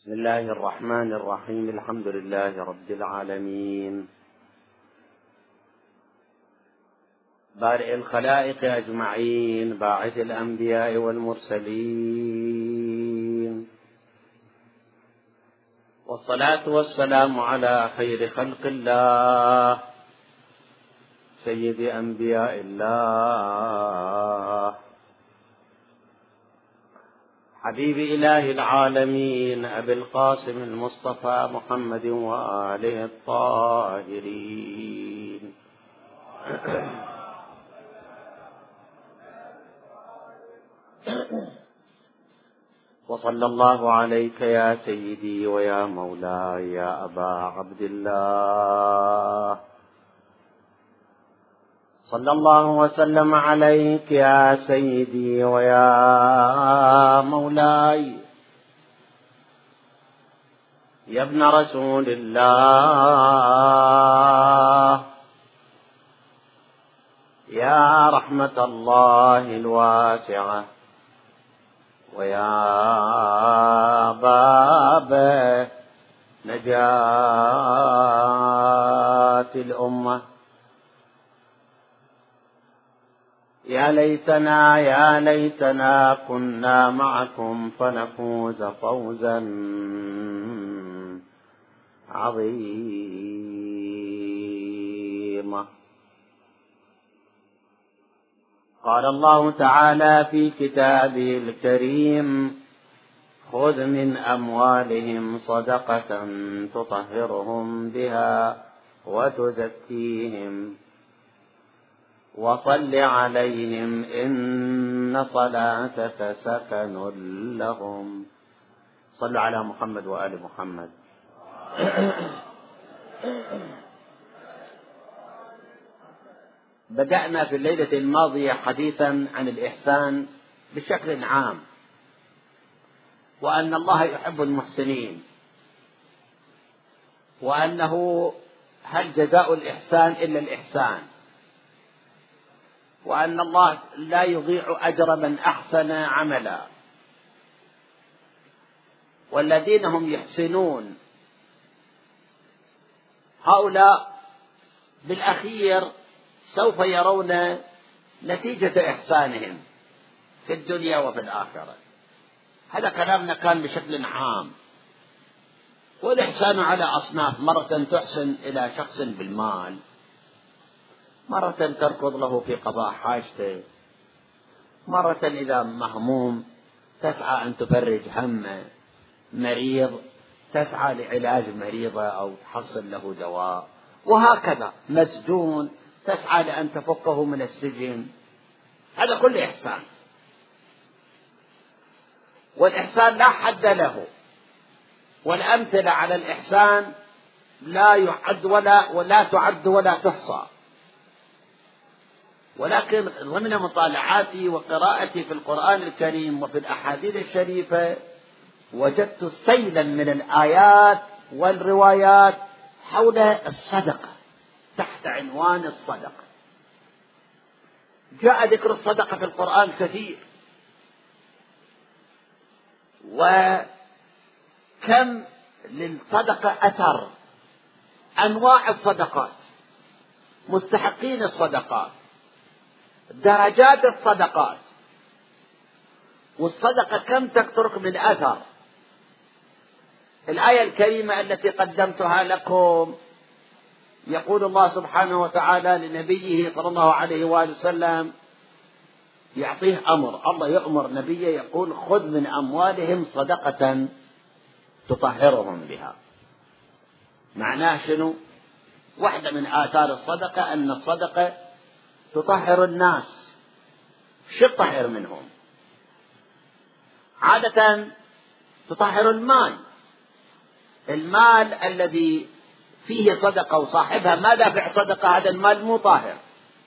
بسم الله الرحمن الرحيم. الحمد لله رب العالمين، بارئ الخلائق أجمعين، باعث الأنبياء والمرسلين، والصلاة والسلام على خير خلق الله سيد أنبياء الله، حبيب إله العالمين، أبي القاسم المصطفى محمد وآله الطاهرين. وصلى الله عليك يا سيدي ويا مولاي يا أبا عبد الله، صلى الله وسلم عليك يا سيدي ويا مولاي يا ابن رسول الله، يا رحمة الله الواسعة، ويا باب نجاة الأمة. يا ليتنا كنا معكم فنفوز فوزا عظيما. قال الله تعالى في كتابه الكريم: خذ من أموالهم صدقة تطهرهم بها وتزكيهم وصل عليهم إن صلاتك سكن لهم. صلوا على محمد وآل محمد. بدأنا في الليلة الماضية حديثا عن الإحسان بشكل عام، وأن الله يحب المحسنين، وأنه هل جزاء الإحسان إلا الإحسان، وأن الله لا يضيع أجر من أحسن عملا، والذين هم يحسنون هؤلاء بالأخير سوف يرون نتيجة إحسانهم في الدنيا وفي الآخرة. هذا كلامنا كان بشكل عام. والإحسان على أصناف: مرة تحسن إلى شخص بالمال، مرة تركض له في قضاء حاجته، مرة إذا مهموم تسعى أن تفرج همه، مريض تسعى لعلاج مريضه أو تحصل له دواء، وهكذا مسجون تسعى لأن تفكه من السجن. هذا كل إحسان، والإحسان لا حد له، والأمثلة على الإحسان لا يعد ولا تعد ولا تحصى. ولكن ضمن مطالعاتي وقراءتي في القرآن الكريم وفي الأحاديث الشريفة وجدت سيلا من الآيات والروايات حول الصدقة تحت عنوان الصدقة. جاء ذكر الصدقة في القرآن كثير، وكم للصدقة أثر، أنواع الصدقات، مستحقين الصدقات، درجات الصدقات، والصدقة كم تترك من أثر. الآية الكريمة التي قدمتها لكم يقول الله سبحانه وتعالى لنبيه صلى الله عليه وآله وسلم، يعطيه أمر، الله يأمر نبيه يقول: خذ من أموالهم صدقة تطهرهم بها. معناه شنو؟ واحدة من آثار الصدقة أن الصدقة تطهر الناس. شو تطهر منهم؟ عادة تطهر المال الذي فيه صدقة وصاحبها ما دافع صدقة، هذا المال مو طاهر،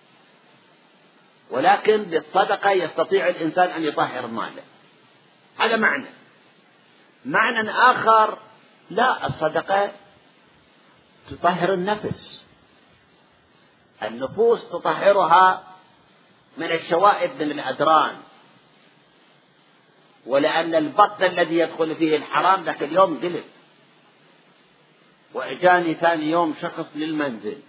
ولكن بالصدقة يستطيع الإنسان أن يطهر ماله. هذا معنى آخر: لا، الصدقة تطهر النفوس تطهرها من الشوائب من الأدران، ولأن البطن الذي يدخل فيه الحرام ذاك اليوم قلت، وإجاني ثاني يوم شخص للمنزل،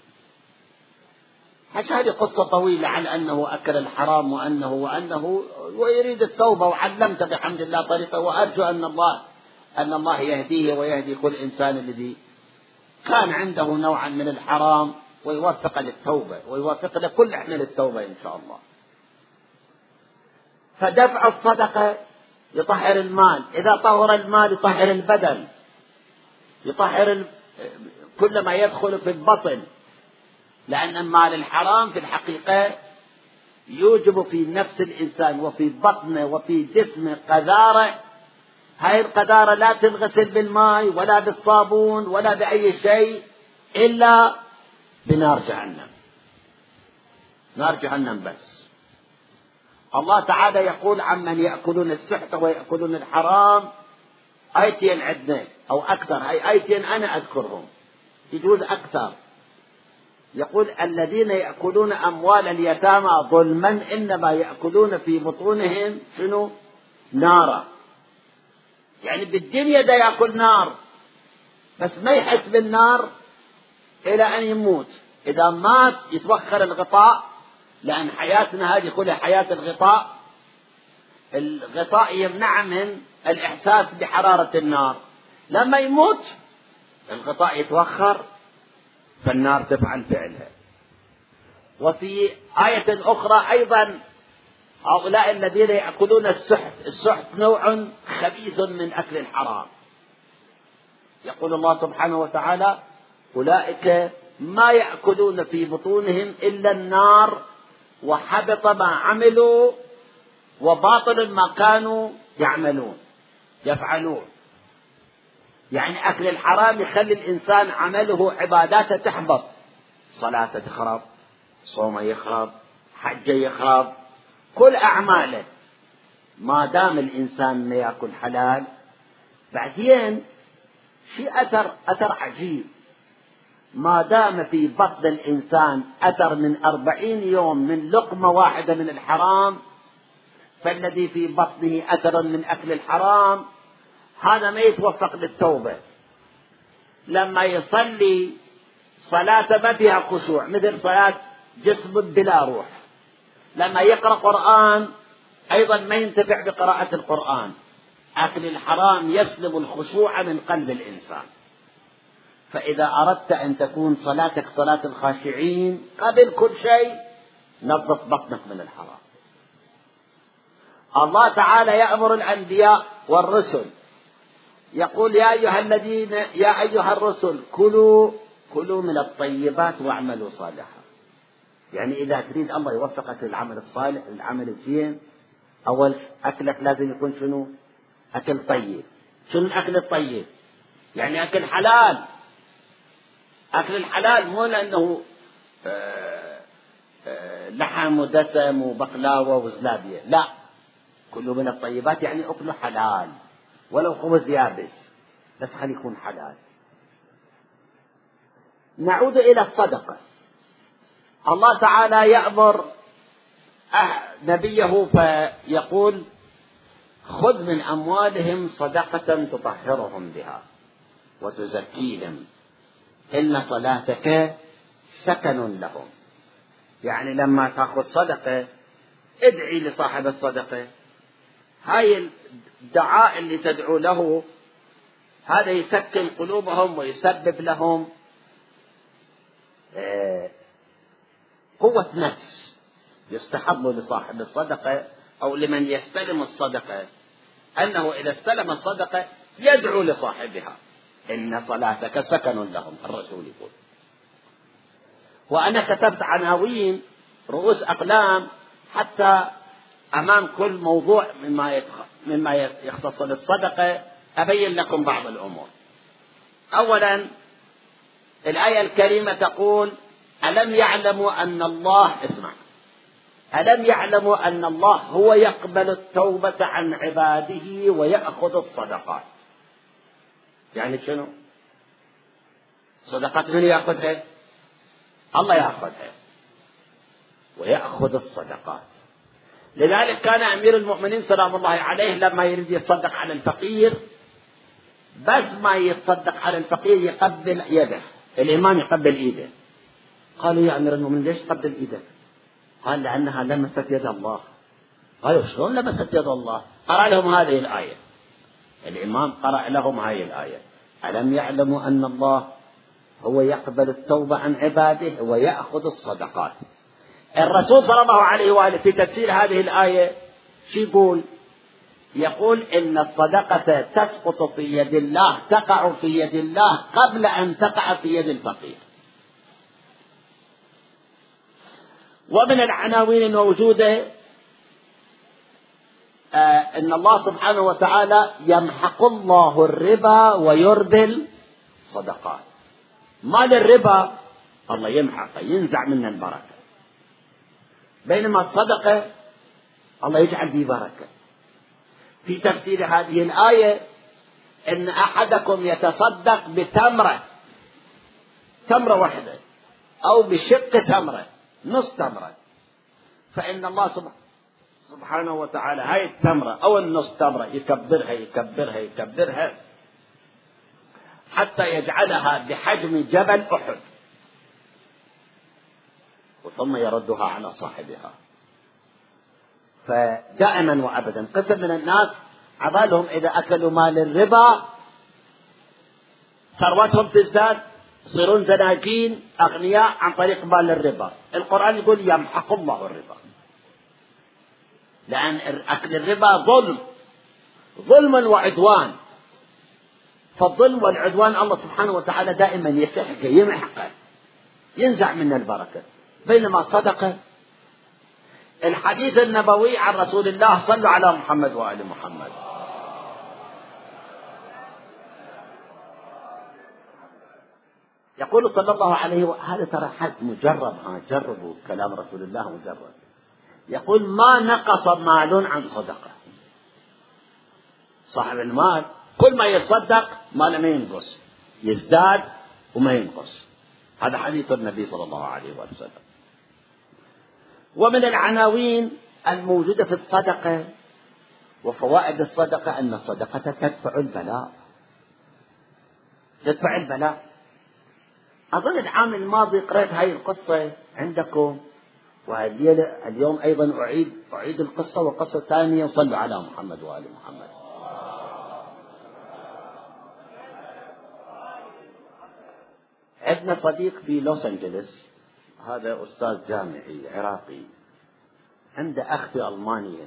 هذه قصة طويلة عن أنه أكل الحرام وأنه ويريد التوبة، وعلمت بحمد الله طريقة، وأرجو أن الله يهديه ويهدي كل إنسان الذي كان عنده نوعا من الحرام ويوفق للتوبة، ويوفق لكل احنا للتوبة إن شاء الله. فدفع الصدقة يطهر المال، إذا طهر المال يطهر البدن، يطهر كل ما يدخل في البطن، لأن مال الحرام في الحقيقة يوجب في نفس الإنسان وفي بطنه وفي جسمه قذارة. هاي القذارة لا تنغسل بالماء ولا بالصابون ولا بأي شيء إلا بنار جهنم، نار جهنم بس. الله تعالى يقول عمن يأكلون السحت ويأكلون الحرام آيتين عندنا أو أكثر، هاي آيتين أنا أذكرهم، يجوز أكثر. يقول الذين يأكلون أموال اليتامى ظلما إنما يأكلون في بطونهم شنو؟ نارا. يعني بالدنيا ده يأكل نار، بس ما يحس بالنار إلى أن يموت. إذا مات يتوخر الغطاء، لأن حياتنا هذه كلها حياة الغطاء. الغطاء يمنع من الإحساس بحرارة النار. لما يموت الغطاء يتوخر، فالنار تفعل فعلها. وفي آية أخرى أيضا هؤلاء الذين يأكلون السحت، السحت نوع خبيث من أكل الحرام. يقول الله سبحانه وتعالى أولئك ما يأكلون في بطونهم إلا النار وحبط ما عملوا وباطل ما كانوا يفعلون. يعني أكل الحرام يخلي الإنسان عمله عباداته تحبط، صلاته تخرب، صومه يخرب، حجه يخرب، كل أعماله، ما دام الإنسان ما يأكل حلال. بعدين في أثر عجيب، ما دام في بطن الإنسان أثر من 40 يوم من لقمة واحدة من الحرام، فالذي في بطنه أثر من أكل الحرام هذا ما يتوفق للتوبة. لما يصلي صلاة ما فيها خشوع، مثل صلاة جسم بلا روح. لما يقرأ قرآن أيضا ما ينتفع بقراءة القرآن. أكل الحرام يسلب الخشوع من قلب الإنسان. فإذا أردت أن تكون صلاتك صلاة الخاشعين قبل كل شيء نظف بطنك من الحرام. الله تعالى يأمر الأنبياء والرسل، يقول يا أيها الرسل كلوا من الطيبات واعملوا صالحا. يعني إذا تريد الله يوفقك للعمل الصالح، للعمل الزين، أول أكلك لازم يكون شنو؟ أكل طيب. شنو الأكل الطيب؟ يعني أكل حلال. أكل الحلال مو لأنه لحم ودسم وبقلاوة وزلابية، لا، كله من الطيبات، يعني أكله حلال، ولو خبز يابس بس خليه يكون حلال. نعود إلى الصدقة. الله تعالى يأمر نبيه فيقول خذ من أموالهم صدقة تطهرهم بها وتزكيهم إن صلاتك سكن لهم. يعني لما تأخذ صدقة ادعي لصاحب الصدقة، هاي الدعاء اللي تدعو له هذا يسكن قلوبهم ويسبب لهم قوة نفس. يستحب لصاحب الصدقة أو لمن يستلم الصدقة أنه إذا استلم الصدقة يدعو لصاحبها إن صلاتك سكن لهم. الرسول يقول، وأنا كتبت عناوين رؤوس أقلام حتى أمام كل موضوع مما يختص بالصدقة أبين لكم بعض الأمور. أولا الآية الكريمة تقول ألم يعلموا أن الله، اسمع، ألم يعلموا أن الله هو يقبل التوبة عن عباده ويأخذ الصدقات. يعني شنو؟ صدقات من يأخذها؟ الله يأخذها ويأخذ الصدقات. لذلك كان أمير المؤمنين سلام الله عليه لما يريد يتصدق على الفقير، بس ما يتصدق على الفقير يقبل يده، الإمام يقبل إيده. قالوا يا أمير المؤمنين ليش تقبل إيدك؟ قال لأنها لمست يد الله. قالوا شلون لمست يد الله؟ قرأ لهم هذه الآية، الإمام قرأ لهم هذه الآية: ألم يعلموا أن الله هو يقبل التوبة عن عباده ويأخذ الصدقات. الرسول صلى الله عليه وآله في تفسير هذه الآية شو يقول؟ يقول إن الصدقة تسقط في يد الله، تقع في يد الله قبل أن تقع في يد الفقير. ومن العناوين الموجودة إن الله سبحانه وتعالى يمحق الله الربا ويربي الصدقات. مال الربا الله يمحقه، ينزع منه البركة، بينما الصدقة الله يجعل فيه بركة. في تفسير هذه الآية إن أحدكم يتصدق بتمرة، تمرة واحدة، أو بشق تمرة، نص تمرة، فإن الله سبحانه وتعالى هاي التمرة أو النص تمرة يكبرها يكبرها يكبرها حتى يجعلها بحجم جبل أحد، ثم يردها على صاحبها. فدائما وأبدا قسم من الناس عبالهم إذا أكلوا مال الربا ثروتهم تزداد، يصيرون زناجين أغنياء عن طريق مال الربا. القرآن يقول يمحق الله الربا، لأن أكل الربا ظلم وعدوان، فالظلم والعدوان الله سبحانه وتعالى دائما يسحقه يمحقه، ينزع منه البركة. بينما الصدقة، الحديث النبوي عن رسول الله: صلوا على محمد وآل محمد. يقول صلى الله عليه وسلم، هذا ترى حد مجرب، جربوا كلام رسول الله مجرب، يقول: ما نقص مال عن صدقة. صاحب المال كل ما يتصدق ماله ما ينقص، يزداد وما ينقص. هذا حديث النبي صلى الله عليه وسلم. ومن العناوين الموجودة في الصدقة وفوائد الصدقة أن الصدقة تدفع البلاء، تدفع البلاء. أظن العام الماضي قرأت هاي القصة عندكم، واليوم أيضا أعيد القصة، وقصة ثانية: صلوا على محمد وآل محمد. عندنا صديق في لوس أنجلس، هذا أستاذ جامعي عراقي، عنده أخ في ألمانيا.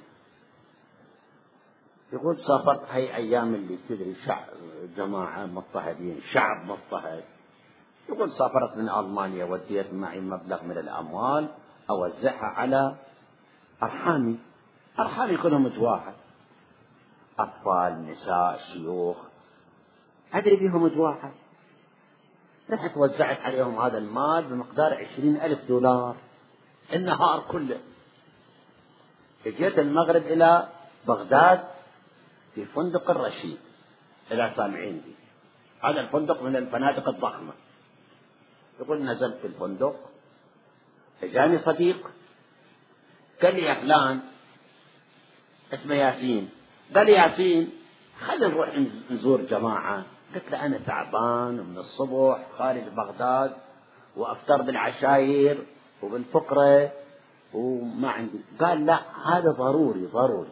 يقول: سافرت هاي أيام اللي تدري جماعة مضطهدين، شعب مضطهد. يقول: سافرت من ألمانيا، وديت معي مبلغ من الأموال أوزعها على أرحامي كلهم جواحة، أطفال، نساء، شيوخ، أدري بهم جواحة. رحت وزعت عليهم هذا المال بمقدار 20,000 دولار النهار كله. جيت المغرب إلى بغداد في فندق الرشيد، إلى سامعين دي، هذا الفندق من الفنادق الضخمة. يقول: نزلت في الفندق، جاني صديق قال لي: يا فلان، اسمه ياسين، قال لي: ياسين، خلينا نروح نزور جماعة. قلت له: أنا تعبان من الصبح خارج بغداد، وأفطر بالعشاير وبالفقرة وما عندي. قال: لا، هذا ضروري.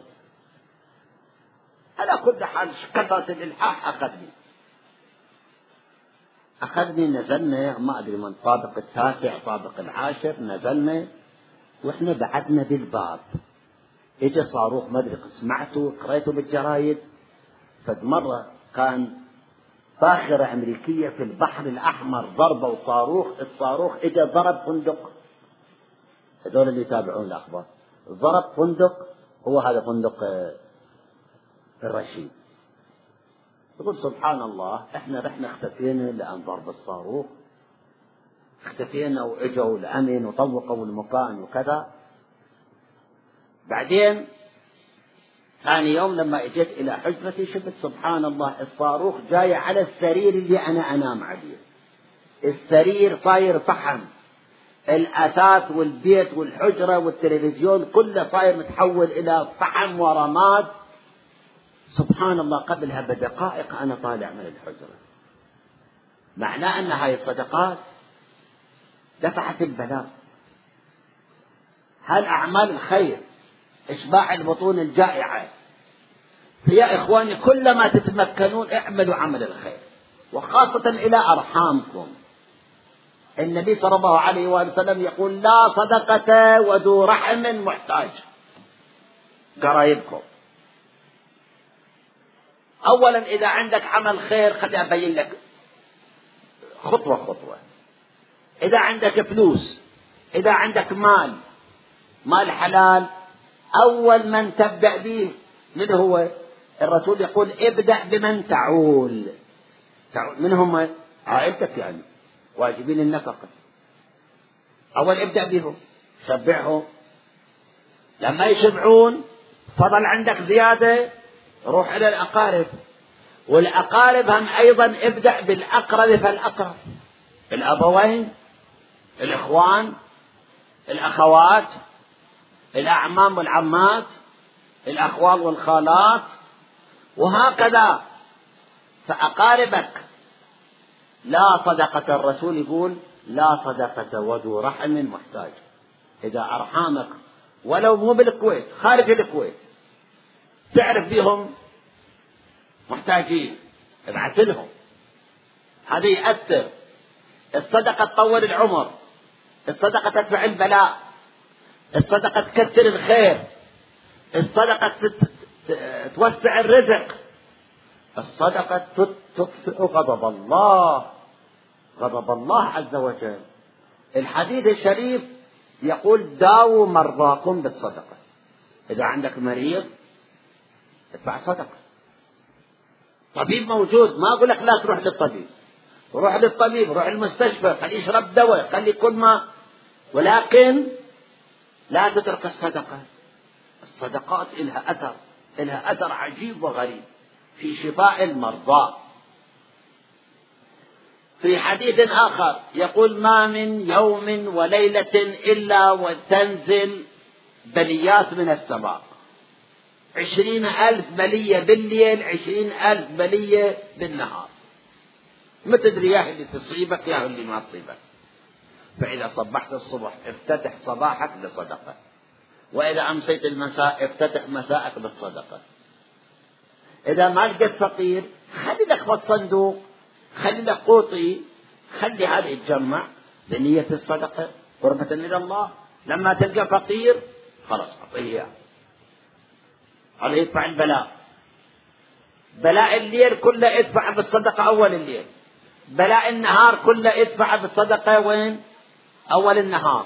على كل حال كثرة الإلحاح أخذني، نزلنا، ما أدري من طابق التاسع طابق العاشر، نزلنا وإحنا بعدنا بالباب. إجا صاروخ، ما أدري سمعته قريته بالجرايد، فد مرة كان باخرة أمريكية في البحر الأحمر ضربوا صاروخ، الصاروخ إجا ضرب فندق، هذول اللي يتابعون الأخبار، ضرب فندق، هو هذا فندق الرشيد. يقول: سبحان الله، احنا رحنا اختفينا لأن ضرب الصاروخ، اختفينا واجوا الأمن وطوقوا المكان وكذا. بعدين ثاني يوم لما اجيت إلى حجرتي شفت سبحان الله الصاروخ جاي على السرير اللي أنا أنام عليه، السرير صاير فحم، الأثاث والبيت والحجرة والتلفزيون كله صاير متحول إلى فحم ورماد. سبحان الله، قبلها بدقائق أنا طالع من الحجرة. معناه أن هاي الصدقات دفعت البلاء. هل أعمال الخير إشباع البطون الجائعة. يا إخواني، كلما تتمكنون اعملوا عمل الخير، وخاصة إلى أرحامكم. النبي صلى الله عليه وآله وسلم يقول: لا صدقة وذو رحم محتاج. قرايبكم. أولا إذا عندك عمل خير خلي أبين لك خطوة خطوة. إذا عندك فلوس، إذا عندك مال حلال، أول من تبدأ به من هو؟ الرسول يقول: ابدأ بمن تعول. من هم؟ عائلتك، يعني واجبين النفقة. أول ابدأ بهم، شبعهم. لما يشبعون فضل عندك زيادة، روح إلى الأقارب. والأقارب هم أيضا ابدأ بالأقرب فالأقرب: الأبوين، الإخوان، الأخوات، الأعمام والعمات، الأخوال والخالات، وهكذا. فأقاربك لا صدقة. الرسول يقول: لا صدقة وذو رحم محتاج. إذا أرحامك ولو مو بالكويت، خارج الكويت، تعرف بهم محتاجين، ابعث لهم. هذا يأثر. الصدقة تطول العمر، الصدقة تدفع البلاء، الصدقة تكثر الخير، الصدقة توسع الرزق، الصدقة تطفئ غضب الله، غضب الله عز وجل. الحديث الشريف يقول: داووا مرضاكم بالصدقة. إذا عندك مريض ادفع صدقة. طبيب موجود، ما أقول لك لا تروح للطبيب، روح للطبيب، روح المستشفى، خليه يشرب دواء، خليه كل ما، ولكن لا تترك الصدقة. الصدقات إلها أثر عجيب وغريب في شفاء المرضى. في حديث آخر يقول: ما من يوم وليلة إلا وتنزل بليات من السماء، 20,000 بلية بالليل، 20,000 بلية بالنهار. ما تدري يا اللي تصيبك يا اللي ما تصيبك. فإذا صبحت الصبح افتتح صباحك بالصدقة، وإذا أمسيت المساء افتتح مساءك بالصدقة. إذا ما لقيت فقير خلي لك خط صندوق، خلي لك قوطي، خلي هذا يتجمع بنية الصدقة قربة إلى الله. لما تلقى فقير خلاص أعطيه إياه، هذا يدفع البلاء. بلاء الليل كله ادفع بالصدقة أول الليل، بلاء النهار كله ادفع بالصدقة وين؟ أول النهار.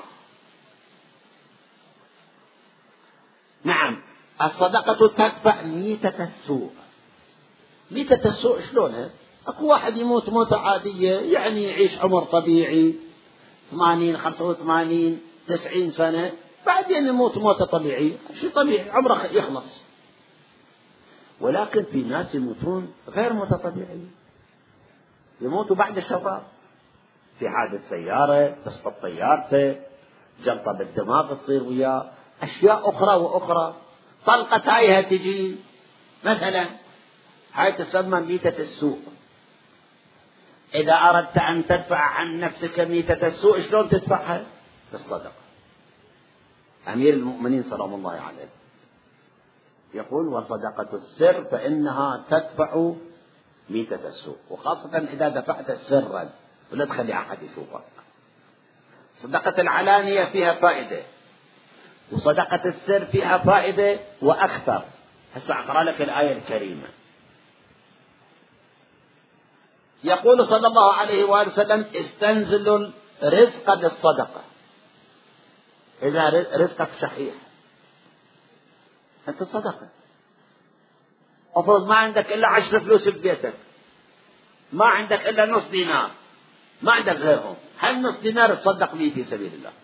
نعم، الصدقة تدفع ميتة السوء. ميتة السوء شلونها؟ أكو واحد يموت موتة عادية، يعني يعيش عمر طبيعي 80 85 90 سنة، بعدين يموت موتة طبيعية، شيء طبيعي، عمره يخلص. ولكن في ناس يموتون غير موتة طبيعية، يموتوا بعد الشباب، في حادث سيارة، تسقط طيارته، جلطة بالدماغ تصير وياه، أشياء أخرى وأخرى، طلقة تايهة تجي مثلا، هاي تسمى ميتة السوء. إذا أردت أن تدفع عن نفسك ميتة السوء شلون تدفعها؟ بالصدقة. أمير المؤمنين سلام الله عليه يقول: وصدقة السر فإنها تدفع ميتة السوء، وخاصة إذا دفعت سرا ولا تخلي أحد يشوفك. صدقة العلانية فيها فائدة، وصدقة السر فيها فائدة وأكثر. هسه أقرأ لك الآية الكريمة. يقول صلى الله عليه وآله وسلم: استنزلوا الرزق بالصدقة. إذا رزقك شحيح أنت صدقة. أفرض ما عندك إلا 10 فلوس ببيتك، ما عندك إلا نص دينار، ما عندك غيرهم، هل نص دينار تصدق به في سبيل الله.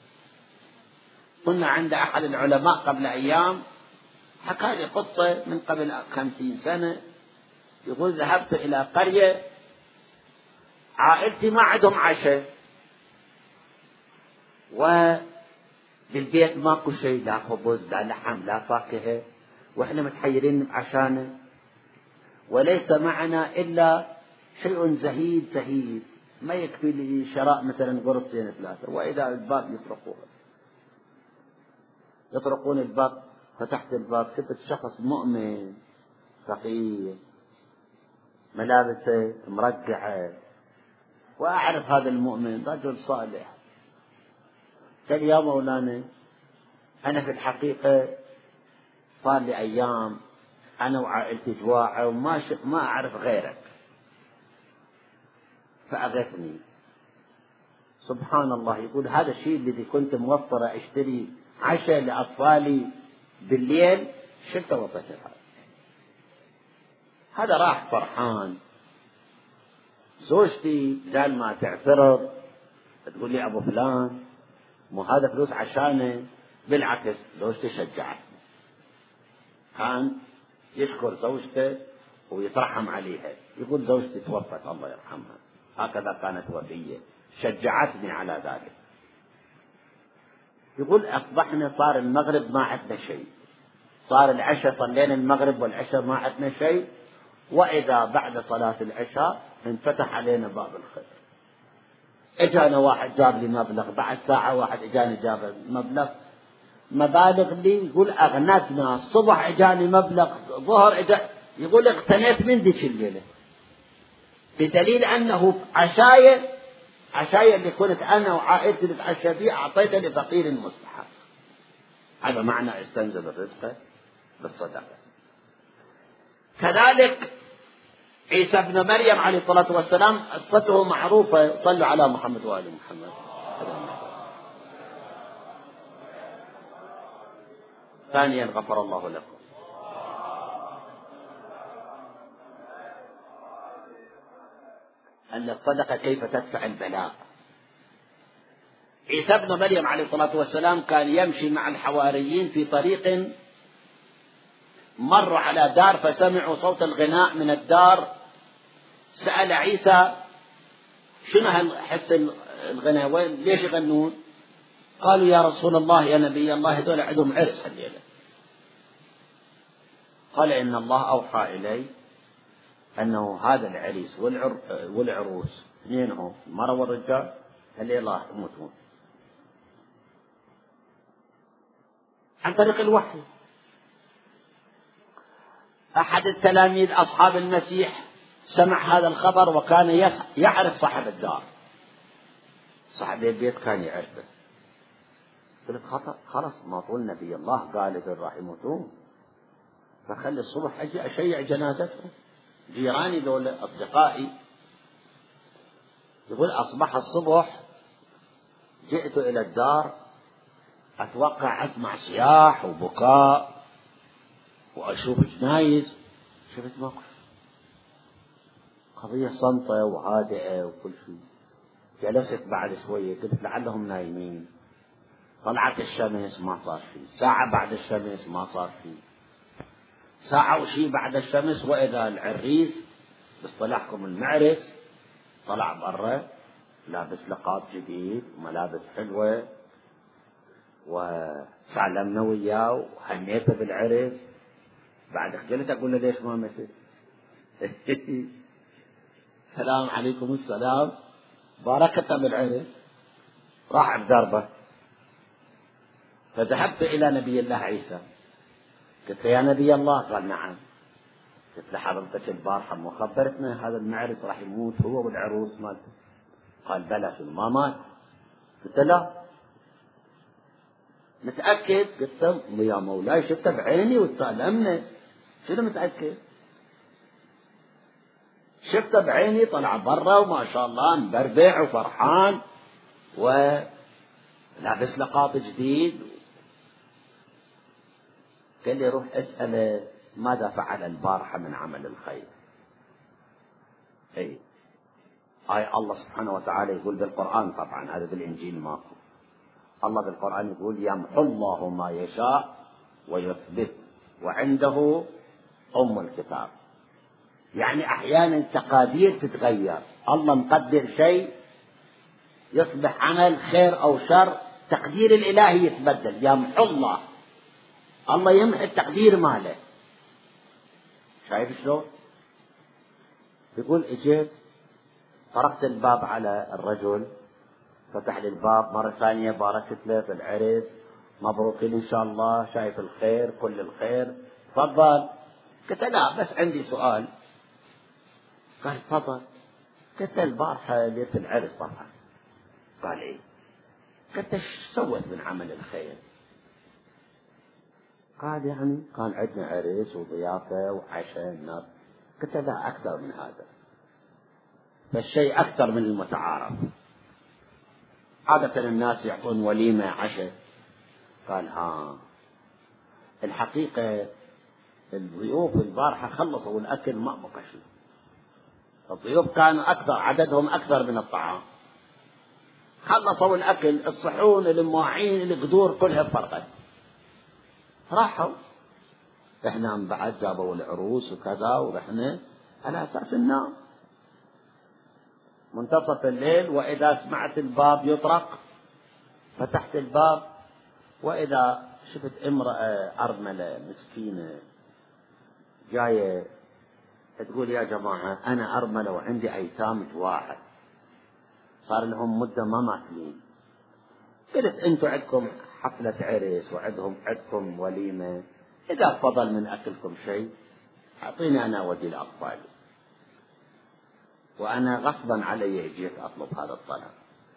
كنا عند أحد العلماء قبل أيام حكى لي قصة من قبل 50 سنة. يقول: ذهبت إلى قرية عائلتي ما عندهم عشاء، وبالبيت ماكو شيء، لا خبز لا لحم لا فاكهة، وإحنا متحيرين عشانه، وليس معنا إلا شيء زهيد زهيد ما يكفي لشراء مثلا قرصين 3، وإذا الباب يطرقون الباب، فتحت الباب شفت شخص مؤمن فقير ملابسه مرقعة، وأعرف هذا المؤمن رجل صالح. قال يا مولانا أنا في الحقيقة صار لي أيام أنا وعائلتي جواعة وما أعرف غيرك، فأغثني. سبحان الله، يقول هذا الشيء الذي كنت موفرة أشتري عشاء لأطفالي بالليل شلت وطيت هذا راح فرحان. زوجتي بدال ما تعترض تقول لي أبو فلان مو هذا فلوس عشانه، بالعكس زوجتي شجعتني، كان يشكر زوجته ويترحم عليها. يقول زوجتي توفت الله يرحمها، هكذا كانت وفية، شجعتني على ذلك. يقول أصبحنا صار المغرب ما عندنا شيء، صار العشاء صلينا المغرب والعشاء ما عندنا شيء، وإذا بعد صلاة العشاء انفتح علينا باب الخير. اجانا واحد جاب لي مبلغ، بعد ساعة واحد اجاني جاب مبالغ لي، يقول أغنتنا. الصبح اجاني مبلغ، ظهر يقول اقتنيت من ذيك الليلة، بدليل أنه عشايا اللي كنت أنا وعائلتي نتعشى فيه أعطيته لفقير مستحق. هذا معنى استنزل الرزق بالصدقة. كذلك عيسى ابن مريم عليه الصلاة والسلام قصته معروفة، صلوا على محمد وآل محمد. ثانيا غفر الله لكم. أن الصدقة كيف تدفع البلاء. عيسى ابن مريم عليه الصلاة والسلام كان يمشي مع الحواريين في طريق، مروا على دار فسمعوا صوت الغناء من الدار، سأل عيسى شنو حس الغناء، وين ليش يغنون؟ قالوا يا رسول الله يا نبي الله هذول عندهم عرس الليلة. قال إن الله أوحى إلي أنه هذا العريس والعروس اثنينهم المرأة والرجال الليلة راح يموتون عن طريق الوحي. أحد التلاميذ أصحاب المسيح سمع هذا الخبر وكان يعرف صاحب الدار، صاحب البيت كان يعرفه. قلت خلاص ما طول نبي الله قال إذن راح يموتون، فخلي الصبح أجي أشيع جنازتهم. جيراني دول أصدقائي. يقول أصبح الصبح جئت إلى الدار أتوقع أسمع صياح وبكاء وأشوف جنايز، شفت موقف قضية صمتة وهادئة وكل شيء. جلست بعد شوية قلت لعلهم نايمين. طلعت الشمس ما صار شيء، ساعة بعد الشمس ما صار شيء، ساعة وشي بعد الشمس، وإذا العريس باصطلاحكم المعرس طلع برا لابس لقاب جديد وملابس حلوة، وسلمنا وياه وهنيته بالعرس. بعد خجلت أقول له ليش ما مشيت؟ السلام عليكم السلام، باركت بالعرس، راح بدربه. فذهبت إلى نبي الله عيسى، قلت يا نبي الله، قال نعم. قلت له حضرتك البارحة ما خبرتنا هذا المعرس راح يموت هو والعروس مالته؟ قال بلى، شنو ما مات؟ قلت لا. متأكد؟ قلت يا مولاي شفته بعيني وتسالمنا. شنو متأكد؟ شفته بعيني طلع برا وما شاء الله مبربع وفرحان ولابس لقاط جديد. قال لي روح اسأله ماذا فعل البارحة من عمل الخير. اي الله سبحانه وتعالى يقول بالقرآن، طبعا هذا بالإنجيل ماكو. الله بالقرآن يقول يمحو الله ما يشاء ويثبت وعنده أم الكتاب. يعني أحيانا تقادير تتغير، الله مقدر شيء يصبح عمل خير أو شر تقدير الإلهي يتبدل، يمحو الله، الله يمحي التقدير ماله. شايف شلون؟ يقول اجيت طرقت الباب على الرجل، فتح لي الباب مرة ثانية، باركت له في العرس، مبروك إن شاء الله، شايف الخير كل الخير، تفضل. قلت لا بس عندي سؤال. قال تفضل. قلت البارحة ليلة العرس طبعا. قال ايه؟ قلت ايش سويت من عمل الخير؟ قال يعني كان عندنا عرس وضيافة وعشاء الناس. قلت لا أكثر من هذا، فالشيء أكثر من المتعارف. عادة الناس يعطون وليمة عشاء. قال الحقيقة الضيوف البارحة خلصوا الأكل ما بقى شيء، الضيوف كانوا أكثر، عددهم أكثر من الطعام، خلصوا الأكل، الصحون المواعين القدور كلها فرقت، راحوا. احنا من بعد جابوا العروس وكذا ورحنا على أساس النوم. منتصف الليل وإذا سمعت الباب يطرق، فتحت الباب وإذا شفت امرأة أرملة مسكينة جاية تقول يا جماعة أنا أرملة وعندي أيتام جواحد صار لهم مدة ما ماكلين. قلت أنتم عندكم حفلة عرس عندكم وليمة، إذا فضل من أكلكم شيء أعطيني أنا ودي الأطفال، وأنا غصبا علي جيت أطلب هذا الطلب.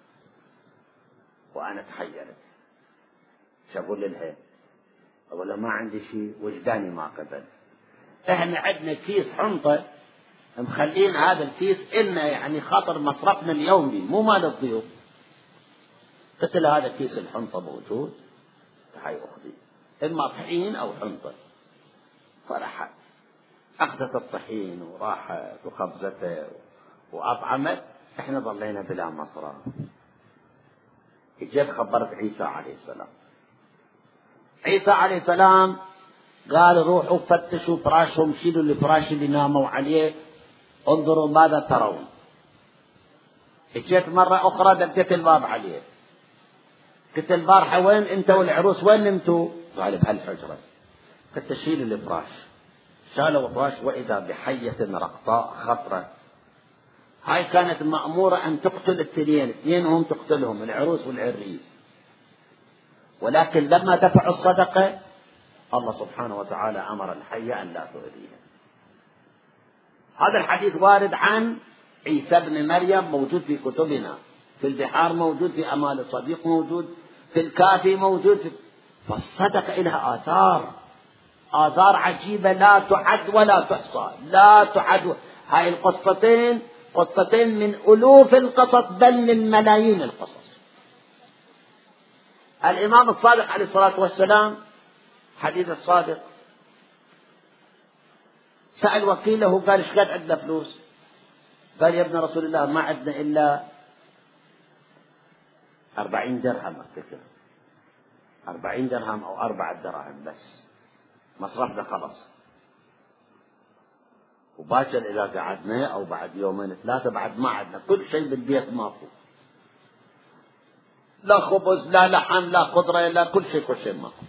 وأنا تحيرت شو أقول لها؟ أقول لها ما عندي شيء، وجداني ما قبل. إحنا عندنا كيس حنطة مخلين هذا الكيس إلنا يعني خاطر مصرفنا اليومي مو مال الضيوف. قلت لها هذا كيس الحنطة موجود، هاي أخذي إما طحين أو حنطة. فرحت أخذت الطحين وراحت وخبزته وأطعمت. إحنا ظلينا بلا مصرف. جيت خبرت عيسى عليه السلام. عيسى عليه السلام قال روحوا فتشوا فراشهم، شيلوا الفراش اللي ناموا عليه، انظروا ماذا ترون. جيت مرة أخرى دقيت الباب عليه، قلت البارحة وين أنت والعروس وين نمتوا؟ قال بهالحجرة. قلت شيلوا الفراش. شالوا الفراش وإذا بحية رقطاء خطرة. هاي كانت مأمورة أن تقتل اثنينهم تقتلهم، العروس والعريس، ولكن لما دفعوا الصدقة الله سبحانه وتعالى أمر الحية أن لا تؤذيها. هذا الحديث وارد عن عيسى بن مريم، موجود في كتبنا، في البحار موجود، في أمال الصديق موجود، في الكافي موجود. فالصدقة لها آثار عجيبة لا تعد ولا تحصى، لا تعد. هاي القصتين قصتين من ألوف القصص، بل من ملايين القصص. الإمام الصادق عليه الصلاة والسلام حديث الصادق سأل وكيله قال ايش قد عندنا فلوس؟ قال يا ابن رسول الله ما عندنا إلا 40 درهم، أفتكر 40 درهم أو 4 دراهم بس، مصرفنا خلص، وباكر إذا قعدنا أو بعد يومين 3 بعد ما عندنا، كل شيء بالبيت ماكو، لا خبز لا لحم لا خضرة لا كل شيء ماكو.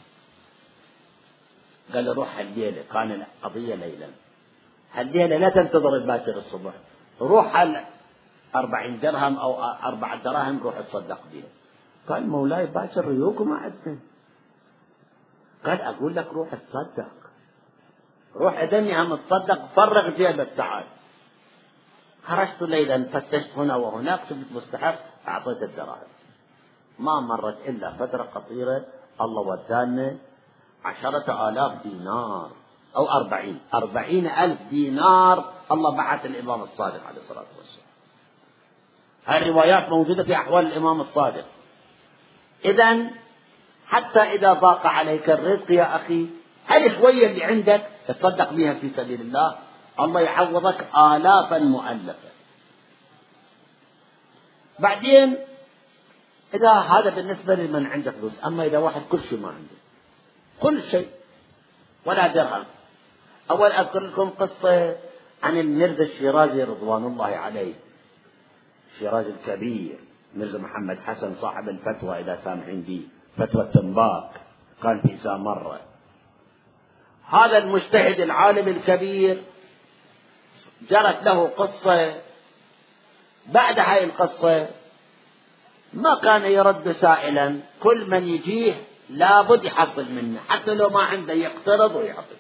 قال روح هالليلة، كان القضية ليلا، هالليلة لا تنتظر الباكر الصبح، روح 40 درهم أو 4 دراهم روح تصدق بها. قال مولاي باكر ريوق ما عندنا. قال أقول لك روح تصدق، روح أدني هم تصدق، فرغ جيبك تعال. خرجت ليلا فتشت هنا وهناك، شفت مستحق أعطيت الدراهم. ما مرت إلا فترة قصيرة الله ودانا 10,000 دينار أو 40,000 دينار. الله بعث الإمام الصادق عليه الصلاة والسلام. هذه الروايات موجودة في أحوال الإمام الصادق. إذن حتى إذا ضاق عليك الرزق يا أخي، هل شوية اللي عندك تصدق بها في سبيل الله، الله يعوضك آلافا مؤلفة. بعدين إذا هذا بالنسبة لمن عنده فلوس، أما إذا واحد كل شيء ما عنده، كل شيء ولا درهم. أول أذكر لكم قصة عن الميرزا الشيرازي رضوان الله عليه، الشيرازي الكبير، مرزا محمد حسن صاحب الفتوى إذا سامعين بي، فتوى التنباك، كان في سامرة. هذا المجتهد العالم الكبير جرت له قصة، بعد هاي القصة ما كان يرد سائلا، كل من يجيه لابد يحصل منه، حتى لو ما عنده يقترض ويعطي.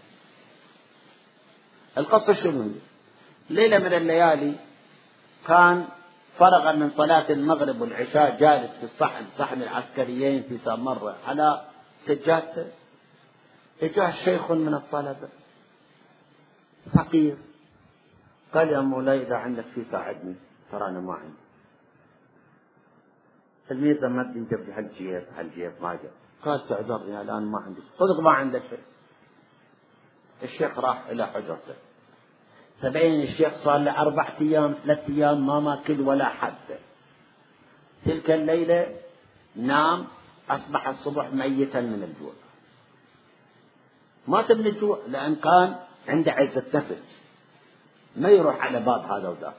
القصة شنو هي؟ ليلة من الليالي كان فرغ من صلاة المغرب والعشاء جالس في صحن العسكريين في سامرة على سجادته، جاء شيخ من الطلبة فقير، قال يا مولاي إذا عندك شيء ساعدني، ترى أنا ما عندي. الميرزا مد يجيب لي هالجيب ما جاب، قال تعذرني الآن ما عندي، صدق ما عنده شيء. الشيخ راح إلى حجرته، تبين الشيخ صار له 4 أيام 3 أيام ما ماكل ولا حتى. تلك الليلة نام، أصبح الصبح ميتا من الجوع، مات من الجوع، لأن كان عنده عزة نفس، ما يروح على باب هذا وذاك.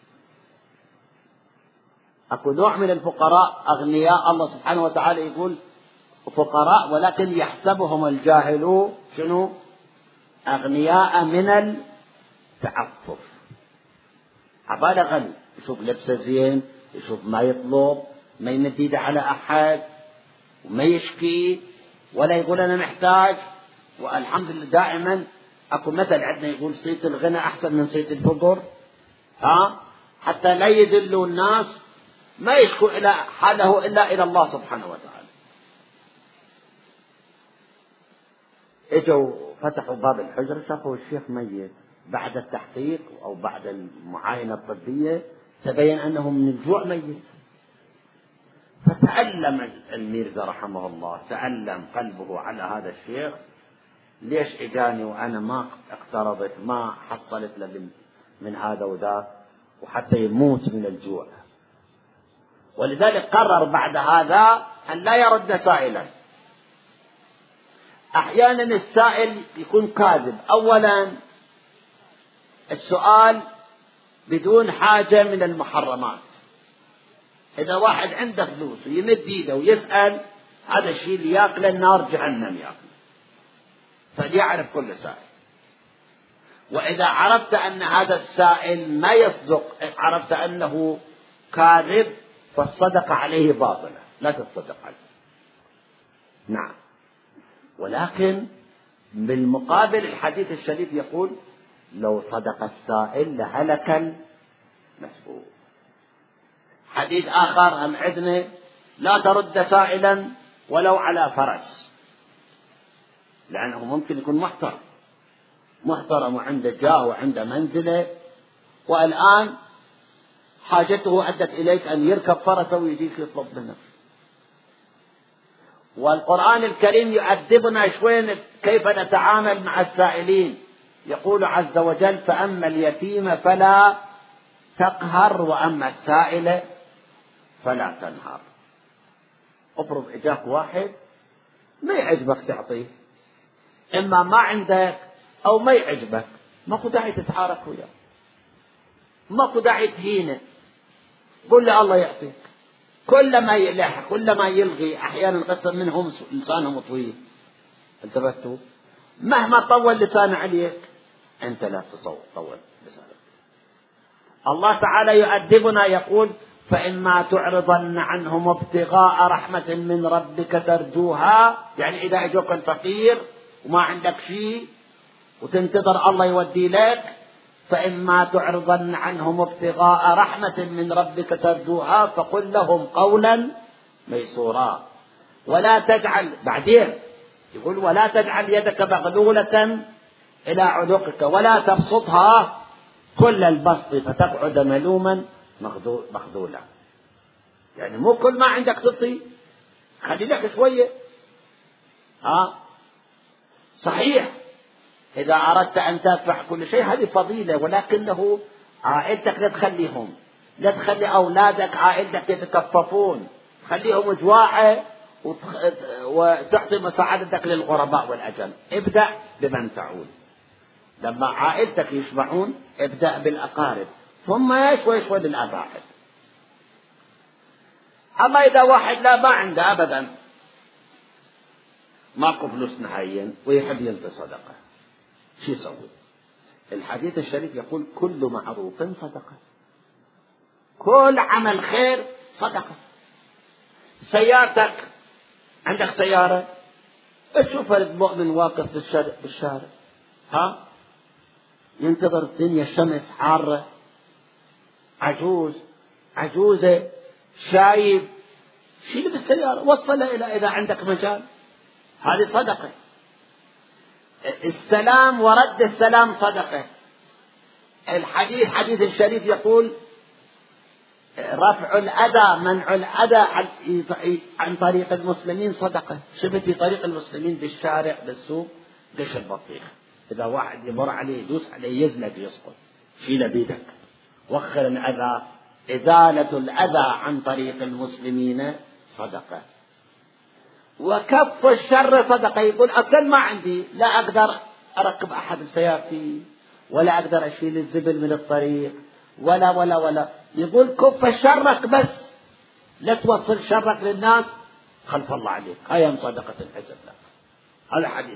أكو نوع من الفقراء أغنياء، الله سبحانه وتعالى يقول فقراء ولكن يحسبهم الجاهل شنو؟ أغنياء من التعفف. عبالة غني، يشوف لبسه زين، يشوف ما يطلب، ما يمد ايده على أحد، وما يشكي ولا يقول أنا محتاج. والحمد لله دائما أكو مثل عندنا يقول صيت الغنى أحسن من صيت الفقر، حتى لا يدلوا الناس، ما يشكو إلى حاله إلا إلى الله سبحانه وتعالى. اجوا فتحوا باب الحجرة، شافوا الشيخ ميت. بعد التحقيق أو بعد المعاينة الطبية تبين أنه من الجوع ميت. فتألم الميرزا رحمه الله، تألم قلبه على هذا الشيخ، ليش اجاني وانا ما اقترضت، ما حصلت له من هذا وذاك، وحتى يموت من الجوع. ولذلك قرر بعد هذا ان لا يرد سائلا. احيانا السائل يكون كاذب، اولا السؤال بدون حاجة من المحرمات. اذا واحد عنده فلوس ويمد ايده ويسأل، هذا الشيء اللي ياكله النار جهنم ياكله، فليعرف كل سائل. وإذا عرفت أن هذا السائل ما يصدق، عرفت أنه كاذب، فالصدقة عليه باطلة، لا تصدق عليه. نعم، ولكن بالمقابل الحديث الشريف يقول لو صدق السائل لهلك المسؤول. حديث آخر هم عندنا لا ترد سائلا ولو على فرس، لأنه ممكن يكون محترم وعنده جاه وعنده منزلة، والآن حاجته أدت إليك أن يركب فرسه ويجيك يطلب منك. والقرآن الكريم يؤدبنا شوين كيف نتعامل مع السائلين. يقول عز وجل فأما اليتيم فلا تقهر وأما السائل فلا تنهر. افرض إجاك واحد ما يعجبك تعطيه، إما ما عندك أو ما يعجبك، ماكو داعي تتعارك وياه، ماكو داعي تهينه، قل له الله يعطيك. كل ما يلح، كل ما يلغي، أحيانا قسم منهم لسانهم طويل، انتبهتوا؟ مهما طول لسانه عليك أنت لا تطول لسانك. الله تعالى يؤدبنا يقول فإما تعرضن عنهم ابتغاء رحمة من ربك ترجوها، يعني إذا أجوك الفقير وما عندك شيء وتنتظر الله يودي لك، فإما تعرضن عنهم ابتغاء رحمة من ربك ترجوها فقل لهم قولا ميسورا ولا تجعل، بعدين يقول ولا تجعل يدك مغلولة إلى عنقك ولا تبسطها كل البسط فتقعد ملوما مخذولا. يعني مو كل ما عندك تعطي، خلي لك شوية. صحيح إذا أردت أن تدفع كل شيء هذه فضيلة، ولكنه عائلتك لا تخليهم، لا تخلي أولادك عائلتك يتكففون، خليهم جواعة وتعطي مساعدتك للغرباء والأجل. ابدأ بمن تعول، لما عائلتك يشبعون ابدأ بالأقارب، ثم شوي شوي للأباعد. أما إذا واحد لا ما عنده أبدا، ماكو فلوس نهائيا ويحب ينطي صدقة، شو يسوي؟ الحديث الشريف يقول كل معروف صدقة، كل عمل خير صدقة. سيارتك، عندك سيارة، تشوف المؤمن واقف بالشارع ينتظر الدنيا، الشمس حارة، عجوزة شايب، شيل بالسيارة وصله إلى إذا عندك مجال، هذه صدقة. السلام ورد السلام صدقة. حديث الشريف يقول رفع الأذى، منع الأذى عن طريق المسلمين صدقة. شفت في طريق المسلمين بالشارع بالسوق قش البطيخ، إذا واحد يمر عليه يدوس عليه يزلق يسقط، شيله بيدك. وخر الأذى، إزالة الأذى عن طريق المسلمين صدقة. وكف الشر صدقة. يقول أكل ما عندي، لا أقدر أركب أحد سيارتي، ولا أقدر أشيل الزبل من الطريق، ولا ولا ولا، يقول كف شرك بس، لا توصل شرك للناس، خلف الله عليك، هاي صدقة الحسب لك. هذا حديث.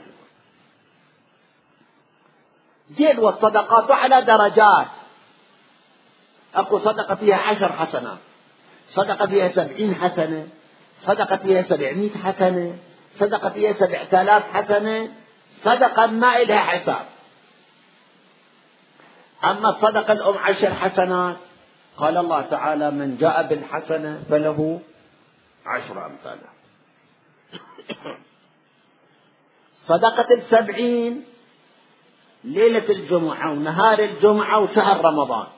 زين، والصدقات على درجات. أكو صدقة فيها 10 حسنات، صدقة فيها 70 حسنة، صدقة فيها 700 حسنة، صدقة فيها 7000 حسنة، صدقة ما إلها حساب. أما الصدقة الأم 10 حسنات، قال الله تعالى من جاء بالحسنة فله 10 أمثالها. صدقة 70 ليلة الجمعة ونهار الجمعة وشهر رمضان،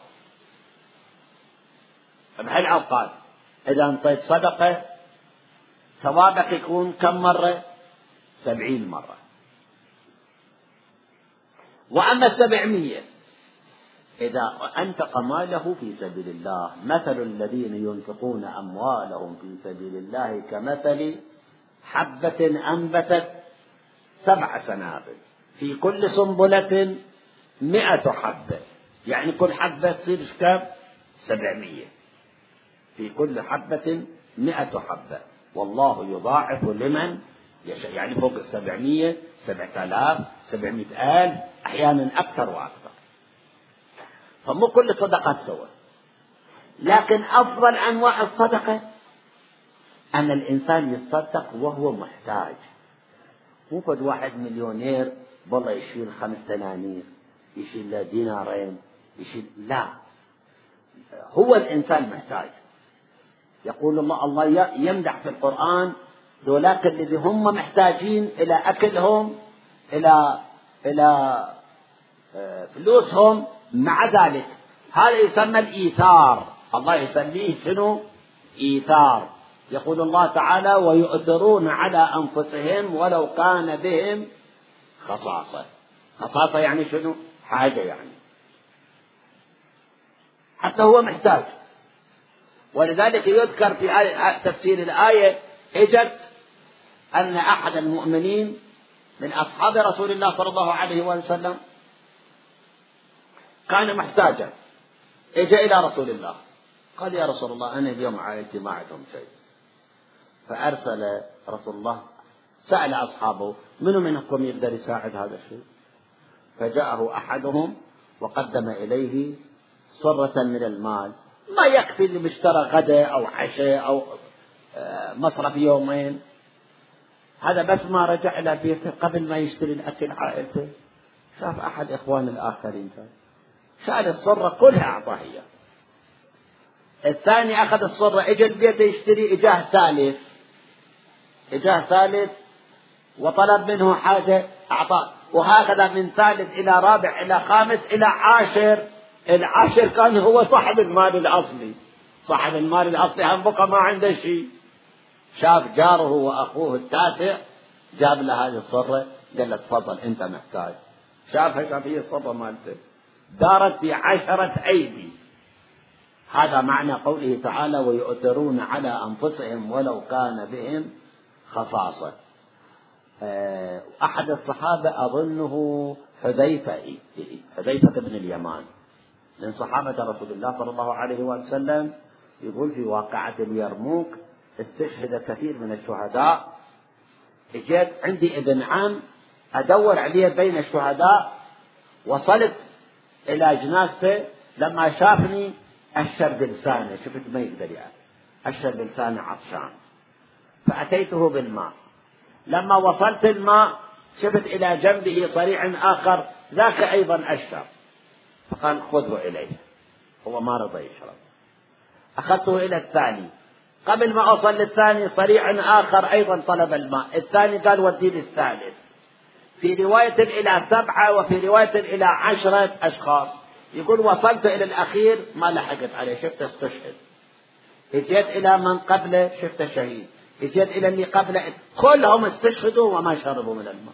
بهالأوقات إذا انطيت صدقة ثوابك يكون كم مرة؟ 70 مرة. وأما 700 إذا أنفق ماله في سبيل الله، مثل الذين ينفقون أموالهم في سبيل الله كمثل حبة أنبتت 7 سنابل في كل سنبلة 100 حبة، يعني كل حبة تصير كم؟ 700، في كل حبة 100 حبة، والله يضاعف لمن يشاء، يعني فوق 700، 7000، 700,000، أحيانا أكثر وأكثر. فمو كل صدقة سوا، لكن أفضل أنواع الصدقة أن الإنسان يتصدق وهو محتاج، مو قد واحد مليونير والله يشيل 5 دنانير، يشيل دينارين، لا، هو الإنسان محتاج. يقول الله يمدح في القرآن ذولاك الذي هم محتاجين إلى أكلهم، إلى فلوسهم، مع ذلك هذا يسمى الإيثار، الله يسميه شنو؟ إيثار. يقول الله تعالى ويؤثرون على أنفسهم ولو كان بهم خصاصة. خصاصة يعني شنو؟ حاجة، يعني حتى هو محتاج. ولذلك يذكر في تفسير الآية اجت أن أحد المؤمنين من أصحاب رسول الله صلى الله عليه وسلم كان محتاجا، اجى إلى رسول الله قال يا رسول الله أنا اليوم عائلتي ما عندهم شيء، فأرسل رسول الله سأل أصحابه منكم يقدر يساعد هذا الشيء، فجاءه أحدهم وقدم إليه صرة من المال ما يكفي لمشترى غداء أو عشاء أو مصرف يومين. هذا بس ما رجع إلى بيته قبل ما يشتري الأكل عائلته، شاف أحد إخوان الآخرين شال الصرة كلها أعطاه إياه. الثاني أخذ الصرة إجا البيت يشتري، إجاه ثالث وطلب منه حاجة أعطاه، وهكذا من ثالث إلى رابع إلى خامس إلى عاشر. العاشر كان هو صاحب المال الأصلي، صاحب المال الأصلي هم بقى ما عنده شيء. شاف جاره وأخوه التاسع جاب له هذه الصرة قال له تفضل أنت محتاج، شاف هي الصرة مالته دارت في 10 أيدي. هذا معنى قوله تعالى ويؤثرون على أنفسهم ولو كان بهم خصاصة. أحد الصحابة أظنه حذيفة بن اليمان من صحابة رسول الله صلى الله عليه وسلم، يقول في واقعة اليرموك استشهد كثير من الشهداء. اجيت عندي ابن عم أدور عليه بين الشهداء، وصلت إلى جنازته، لما شافني أشر بلسانه، شفت ما يقدر يعني أشر بلسانه عطشان، فأتيته بالماء. لما وصلت الماء شفت إلى جنبه صريع آخر ذاك أيضا أشر، فقال خذه إليه، هو ما رضى يشرب. أخذته إلى الثاني، قبل ما أوصل للثاني صريع آخر أيضا طلب الماء، الثاني قال ودي للثالث. في رواية إلى 7 وفي رواية إلى 10 أشخاص. يقول وصلت إلى الأخير ما لحقت عليه، شفت استشهد. اجيت إلى من قبله شفت شهيد، اجيت إلى اللي قبله كلهم استشهدوا وما شربوا من الماء.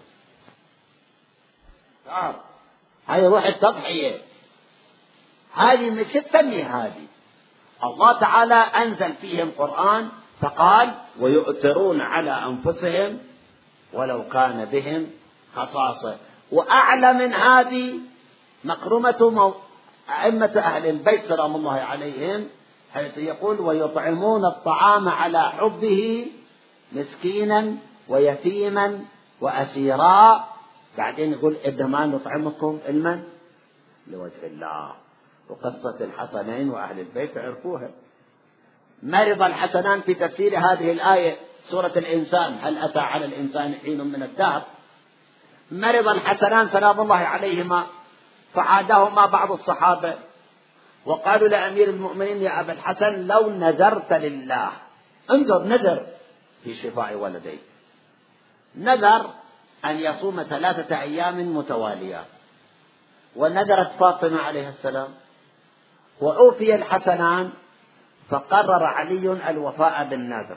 هاي روح التضحية، هذه مش تسمي هذه. الله تعالى أنزل فيهم قرآن فقال ويؤثرون على أنفسهم ولو كان بهم خصاصة. وأعلى من هذه مكرمة أئمة أهل البيت سلام الله عليهم، حيث يقول ويطعمون الطعام على حبه مسكينا ويتيما وأسيرا. بعدين يقول إنما نطعمكم علما لوجه الله. وقصة الحسنين وأهل البيت عرفوها. مرض الحسنان في تفسير هذه الآية سورة الإنسان، هل أتى على الإنسان حين من الدهر. مرض الحسنان سلام الله عليهما، فعادهما بعض الصحابة وقالوا لأمير المؤمنين يا أبا الحسن لو نذرت لله، انظر نذر في شفاء ولديك، نذر أن يصوم 3 أيام متواليات، ونذرت فاطمة عليه السلام، وعوفي الحسنان، فقرر علي الوفاء بالنذر،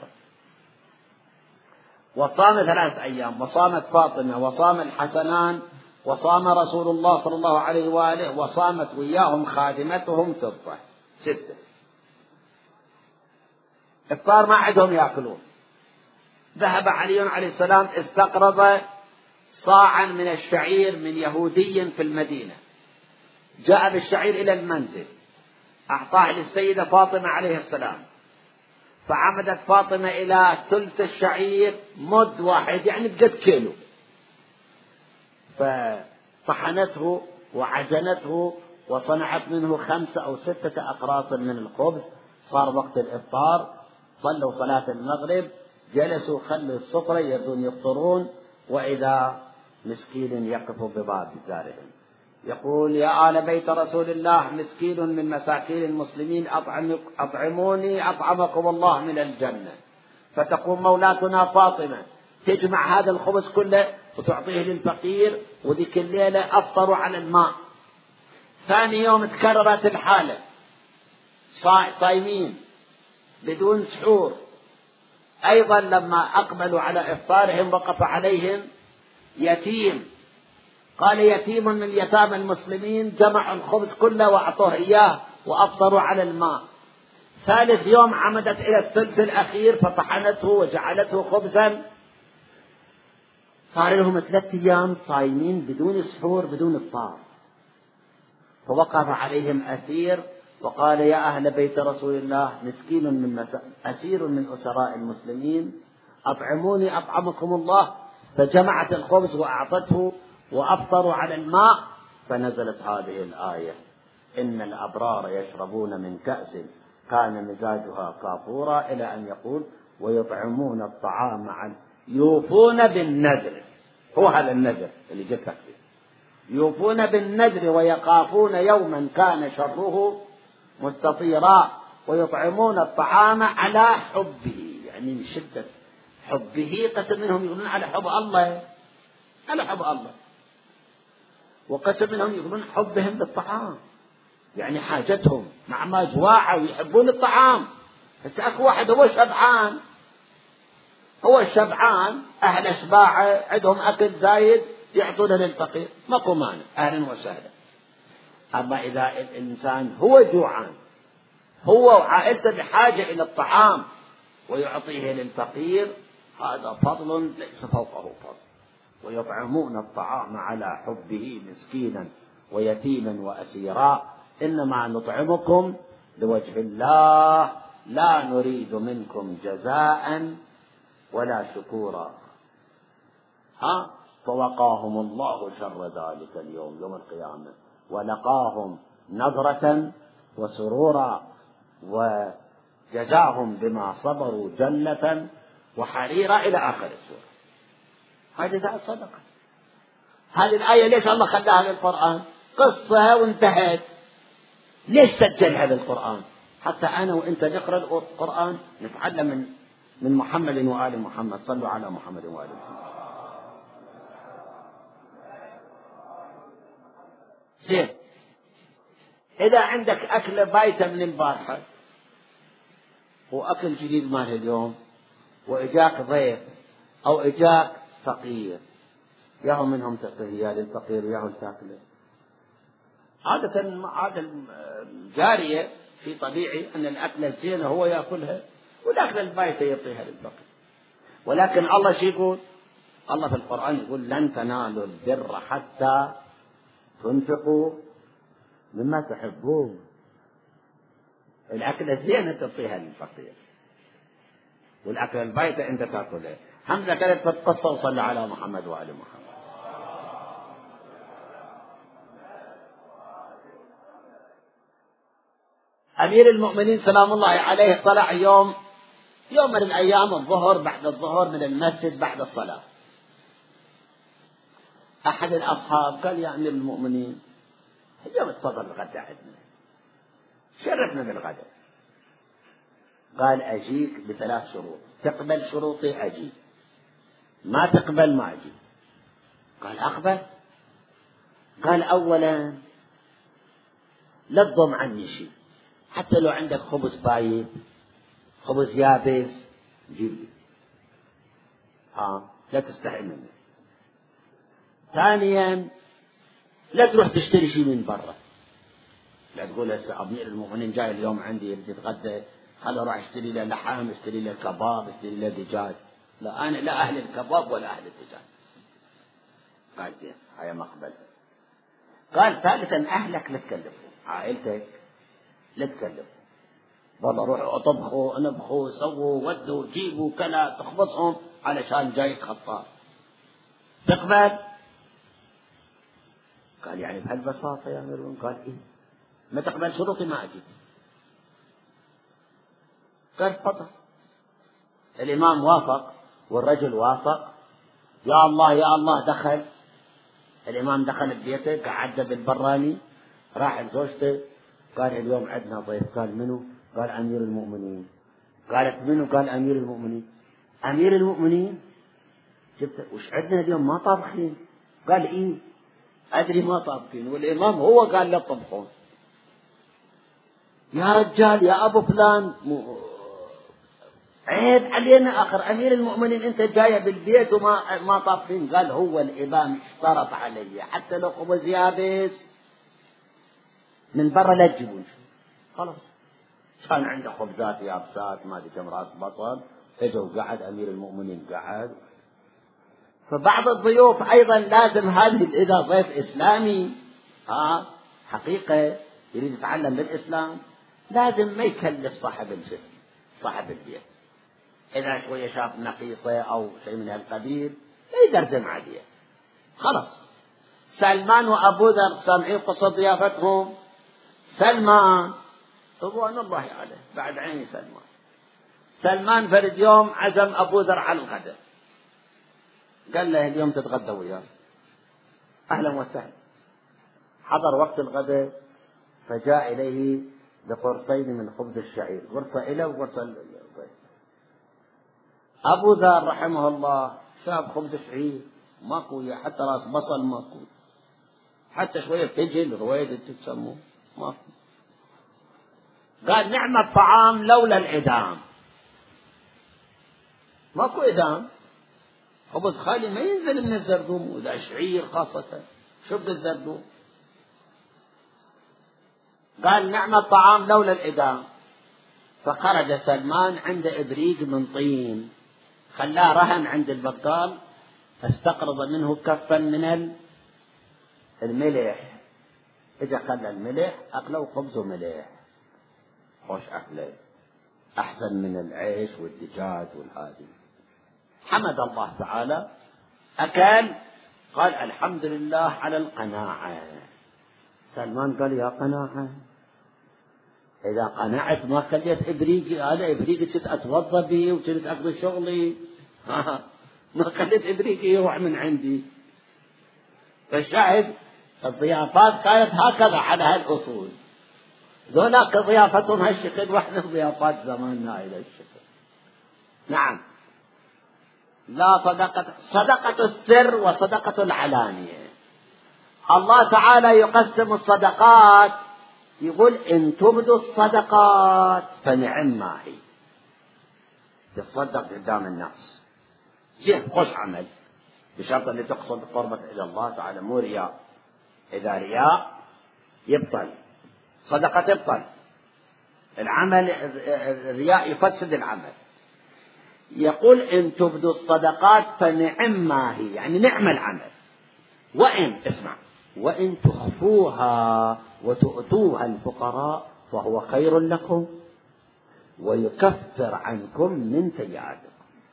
وصام 3 أيام، وصامت فاطمة، وصام الحسنان، وصام رسول الله صلى الله عليه وآله، وصامت وياهم خادمتهم فضة 6. إفطار ما عندهم يأكلون. ذهب علي عليه السلام استقرض صاعا من الشعير من يهودي في المدينة، جاء بالشعير إلى المنزل، أعطاه للسيدة فاطمة عليه السلام، فعمدت فاطمة إلى ثلث الشعير مد واحد يعني بجد كيلو، فطحنته وعجنته وصنعت منه 5 أو 6 أقراص من الخبز. صار وقت الإفطار، صلوا صلاة المغرب، جلسوا خلوا السفرة يردون يفطرون، وإذا مسكين يقف بباب دارهم يقول يا آل بيت رسول الله مسكين من مساكين المسلمين أطعموني أطعمكم الله من الجنة. فتقوم مولاتنا فاطمة تجمع هذا الخبز كله وتعطيه للفقير، وذيك الليلة أفطروا على الماء. ثاني يوم تكررت الحالة، صايمين بدون سحور. أيضا لما أقبلوا على إفطارهم وقف عليهم يتيم، قال يتيم من يتامى المسلمين، جمعوا الخبز كله وأعطوه إياه وأفطروا على الماء. ثالث يوم عمدت إلى الثلث الأخير فطحنته وجعلته خبزا. صار لهم 3 أيام صايمين بدون سحور بدون إفطار. فوقف عليهم أسير وقال يا أهل بيت رسول الله مسكين أسير من أسراء المسلمين أطعموني أطعمكم الله. فجمعت الخبز وأعطته وأفطروا على الماء. فنزلت هذه الآية إن الأبرار يشربون من كأس كان مزاجها كافورا، إلى أن يقول ويطعمون الطعام عن يوفون بالنذر. هو هذا النذر اللي جت فيه، يوفون بالنذر ويخافون يوما كان شره مستطيرا، ويطعمون الطعام على حبه، يعني من شدة حبه. قسم منهم يقولون على حب الله، على حب الله، وقسم منهم يقولون حبهم بالطعام، يعني حاجتهم مع ما جواعوا ويحبون الطعام. بس أكو واحد هو شبعان، هو الشبعان أهل أشباعه عندهم أكل زايد يعطونه للفقير، ماكو مانع، أهلا وسهلا. أما إذا الإنسان هو جوعان، هو وعائلته بحاجة إلى الطعام ويعطيه للفقير، هذا فضل ليس فوقه فضل. ويطعمون الطعام على حبه مسكينا ويتيما وأسيرا إنما نطعمكم لوجه الله لا نريد منكم جزاء ولا شكورا. فوقاهم الله شر ذلك اليوم يوم القيامة ولقاهم نظرة وسرورا وجزاهم بما صبروا جنة وحريرا إلى آخر السورة. هذه جزاء الصدقة. هذه الآية ليش الله خلاها للقرآن؟ قصة وانتهت. ليش سجلها للقرآن؟ حتى أنا وإنت نقرأ القرآن نتعلم من محمد وآل محمد. صلوا على محمد وآل محمد. زين، إذا عندك أكلة بايتة من البارحة وأكل جديد مال اليوم وإجاك ضيف أو إجاك فقير، ياهو منهم تعطيه يا للفقير وياهو تاكله. عادة جارية في طبيعي أن الأكلة الزينة هو يأكلها والأكلة البايتة يعطيها للفقير. ولكن الله شو يقول؟ الله في القرآن يقول لن تنالوا البر حتى تنفقوا مما تحبون. الأكلة الزينة تعطيها للفقير والأكلة البايتة أنت تأكلها. حمزة كانت في القصة وصلى على محمد وآل محمد. أمير المؤمنين سلام الله عليه طلع يوم من الأيام الظهر بعد الظهر من المسجد بعد الصلاة. أحد الأصحاب قال يا أمير المؤمنين اليوم تفضل الغداء عندنا، شرفنا بالغداء. قال أجيك ب3 شروط، تقبل شروطي أجيك، ما تقبل ما أجيك. قال أقبل. قال أولا لا تضم عني شيء، حتى لو عندك خبز بايت خبز يابس جيب لي، لا تستحي منه. ثانيا لا تروح تشتري شيء من برا، لا تقول هسه أمير المؤمنين جاي اليوم عندي بدي أتغدى خل أروح أشتري له لحم، أشتري له كباب، أشتري له دجاج. لا، أنا لا أهل الكباب ولا أهل الدجاج. قال زين هيا مقبل. قال ثالثا أهلك لا تكلفهم، عائلتك لا تكلفهم، والله روحوا اطبخوا انبخوا سووا ودوا جيبوا كلا تخبصهم علشان جايك خطاب. تقبل؟ قال يعني بهالبساطة يا أمير؟ قال إيه. ما تقبل شروطي ما أجيب. قال تفضل. الإمام وافق والرجل وافق. يا الله يا الله دخل. الإمام دخل ببيته قعد بالبراني، راح لزوجته قال اليوم عندنا ضيف. قال منو؟ قال أمير المؤمنين. قالت منو؟ قال أمير المؤمنين. أمير المؤمنين جبت وش عندنا اليوم ما طابخين؟ قال إيه أدري ما طابخين، والإمام هو قال لا تطبخون. يا رجال يا أبو فلان عيب علينا آخر أمير المؤمنين أنت جاية بالبيت وما طابخين. قال هو الإمام اشترط علي حتى لو خبز يابس من برا لا تجيبون. خلاص كان عنده خبزات يابسات ما ادري كم راس بصل، اجوا قعد امير المؤمنين قعد. فبعض الضيوف ايضا لازم هذه اذا ضيف اسلامي حقيقه يريد يتعلم بالاسلام لازم ما يكلف صاحب الجسم صاحب البيت. اذا شويه شاف نقيصه او شيء من هالقبيل لا يدردم عليه. خلاص سلمان وابو ذر سامعين قصه ضيافتهم. سلمان رضوان الله عليه بعد عيني سلمان فرد يوم عزم أبو ذر على الغداء، قال له اليوم تتغدى وياه. أهلا وسهلا. حضر وقت الغداء فجاء إليه بقرصين من خبز الشعير، قرصة إلى وقرصة للضيف. أبو ذر رحمه الله شاف خبز شعير ماكو، حتى راس بصل ماكو، حتى شوية فجل رويد تسموه ماكو. قال نعم الطعام لولا العدام. ماكو عدام، خبز خالي ما ينزل من الزردوم، وإذا شعير خاصة شب الزردوم. قال نعم الطعام لولا العدام. فخرج سلمان عند إبريق من طين خلاه رهن عند البقال، فاستقرض منه كفا من الملح. اجا خلى الملح أكله خبز وملح خوش أكله. أحسن من العيش والدجاج والهادي. حمد الله تعالى، أكل، قال الحمد لله على القناعة. سلمان قال يا قناعة، إذا قنعت ما خليت إبريقي، هذا إبريقي كنت أتوضى به وكنت أقضي شغلي، ما خليت إبريقي يروح من عندي. فالشاهد الضيافات كانت هكذا على هالأصول. ذولاك ضيافتهم هالشكل، وإحنا ضيافات زماننا إلى الشكل. نعم. لا صدقة السر وصدقة العلانية. الله تعالى يقسم الصدقات، يقول إن تبدوا الصدقات فنعم ما هي. تصدق قدام الناس، جه خوش عمل، بشرط أن تقصد قربة إلى الله تعالى، مو رياء. إذا رياء يبطل، صدقة تبطل، العمل الرياء يفسد العمل. يقول إن تبدوا الصدقات فنعم ما هي، يعني نعم العمل. وإن تخفوها وتؤتوها الفقراء فهو خير لكم ويكفر عنكم من سيئاتكم.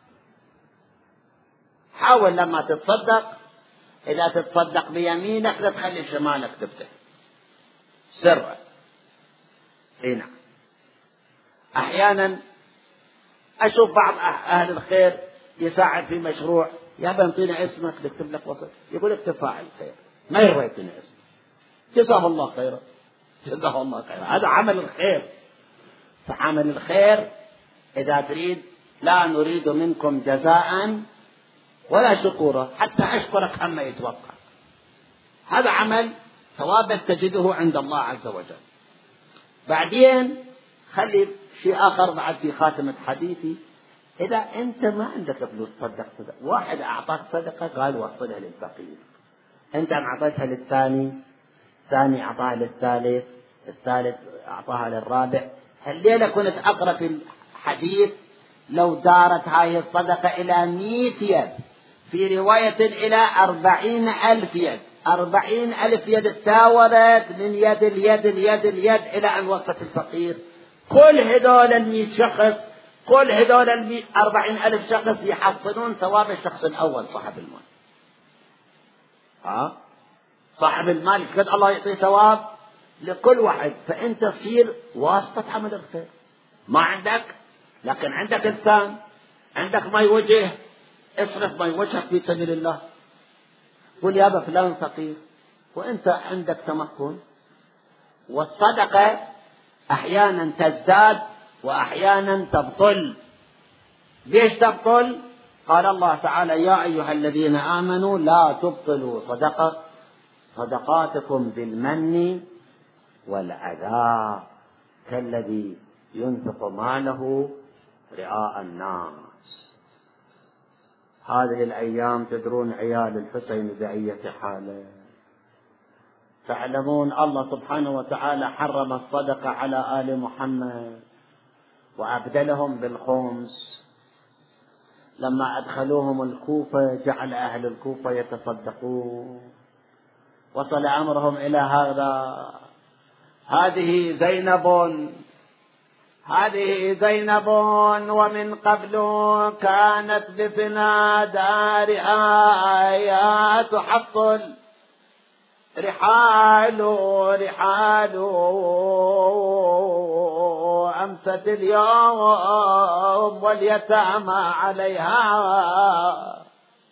حاول لما تتصدق، إذا تتصدق بيمينك لا تخلي شمالك تفتح سرا. هنا أحيانا أشوف بعض أهل الخير يساعد في مشروع، يا بنطينا اسمك نكتب لك وصف، يقول لك تفاعل خير، ما يروي يعطينا اسمك، جزاه الله خيرا، جزاه الله خيرا. هذا عمل الخير. فعمل الخير إذا تريد، لا نريد منكم جزاء ولا شكورا حتى أشكرك عما يتوقع. هذا عمل ثوابت تجده عند الله عز وجل. بعدين خلي شيء آخر بعد في خاتمة حديثي. إذا أنت ما عندك فلوس تصدق، واحد أعطاك صدقة قال وصلها للفقير، أنت أعطيتها للثاني، الثاني أعطاها للثالث، الثالث أعطاها للرابع. الليلة كنت أقرأ في الحديث لو دارت هذه الصدقة إلى 100 يد، في رواية إلى 40,000 يد، 40,000 يد تاورت من يد اليد اليد اليد إلى أن وصلت الفقير. كل هذول 100 شخص، كل هذول 40,000 شخص يحصلون ثواب الشخص الأول صاحب المال. صاحب المال قد الله يعطي ثواب لكل واحد. فأنت تصير واسطة عمل الخير. ما عندك، لكن عندك إنسان، عندك ماء وجه، اصرف ماء وجهك في سبيل الله. قل يا فلان فقير وأنت عندك تمكن. والصدقة أحيانا تزداد وأحيانا تبطل. ليش تبطل؟ قال الله تعالى يا أيها الذين آمنوا لا تبطلوا صدقاتكم بالمن والأذى كالذي ينفق ماله رئاء الناس. هذه الأيام تدرون عيال الحسين بأية حاله. تعلمون الله سبحانه وتعالى حرم الصدقة على آل محمد وأبدلهم بالخمس. لما أدخلوهم الكوفة جعل أهل الكوفة يتصدقون، وصل أمرهم إلى هذا. هذه زينب ومن قبل كانت بفنا دارها تحط رحال أمست اليوم واليتامى عليها.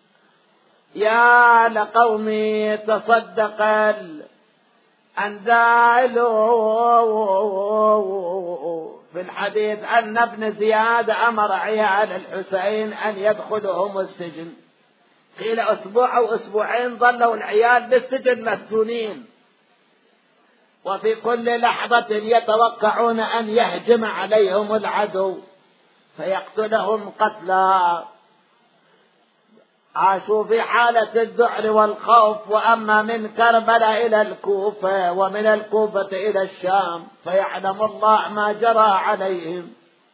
يا لقومي تصدق الأنذال. في الحديث أن ابن زياد أمر عيال الحسين أن يدخلهم السجن. قيل أسبوع أو أسبوعين ظلوا العيال بالسجن مسجونين، وفي كل لحظة يتوقعون أن يهجم عليهم العدو فيقتلهم قتلا. عاشوا في حالة الذعر والخوف. وأما من كربلاء إلى الكوفة ومن الكوفة إلى الشام فيعلم الله ما جرى عليهم.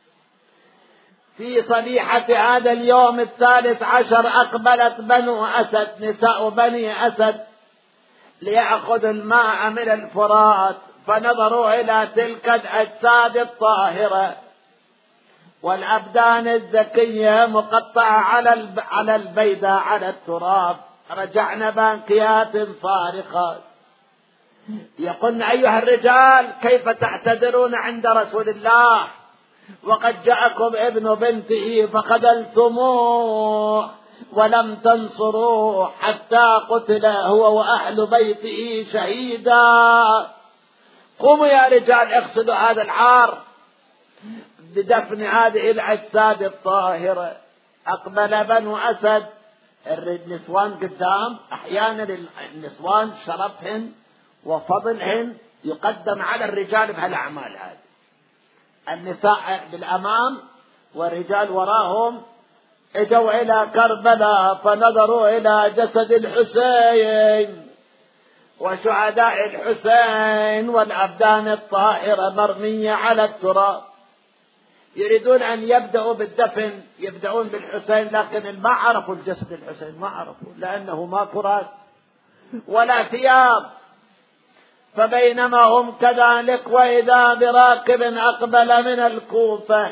في صبيحة هذا اليوم 13 أقبلت بنو أسد، نساء بني أسد، ليأخذوا الماء من الفرات، فنظروا إلى تلك الأجساد الطاهرة والأبدان الزكية مقطعة على البيداء على التراب. رجعنا باكيات صارخات يقولن أيها الرجال كيف تعتذرون عند رسول الله وقد جاءكم ابن بنته فخذلتموه ولم تنصروه حتى قتل هو وأهل بيته شهيدا. قوموا يا رجال اغسلوا هذا العار بدفن هذه الأجساد الطاهرة. أقبل بنو أسد، النسوان قدام، أحيانا النسوان شرفهن وفضلهن يقدم على الرجال بهالأعمال هذه. النساء بالأمام والرجال وراهم. اجوا إلى كربلاء فنظروا إلى جسد الحسين وشهداء الحسين والأبدان الطاهرة مرمية على التراب. يريدون أن يبدأوا بالدفن، يبدأون بالحسين، لكن ما عرفوا الجسد الحسين، ما عرفوا لأنه ما كراس ولا ثياب. فبينما هم كذلك وإذا براكب أقبل من الكوفة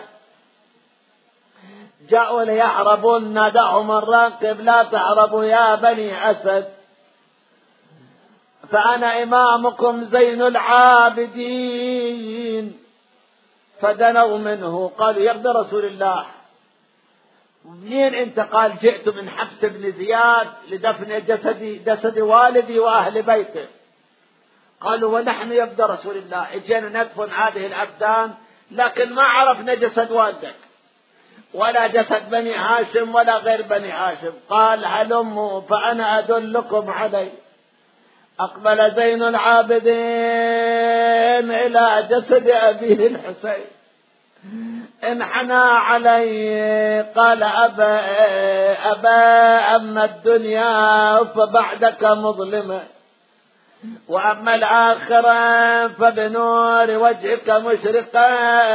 جاءوا ليهربون، ناداهم الراكب لا تهربوا يا بني أسد فأنا إمامكم زين العابدين. فدنوا منه قالوا يا ابن رسول الله منين أنت؟ قال جئت من حبس ابن زياد لدفن جسد والدي وأهل بيته. قالوا ونحن يا ابن رسول الله اجينا ندفن هذه الأبدان لكن ما عرفنا جسد والدك ولا جسد بني هاشم ولا غير بني هاشم. قال هلموا فأنا أدلكم عليه. أقبل زين العابدين إلى جسد أبيه الحسين انحنى عليه قال أبا أما الدنيا فبعدك مظلمة وأما الآخرة فبنور وجهك مشرقة.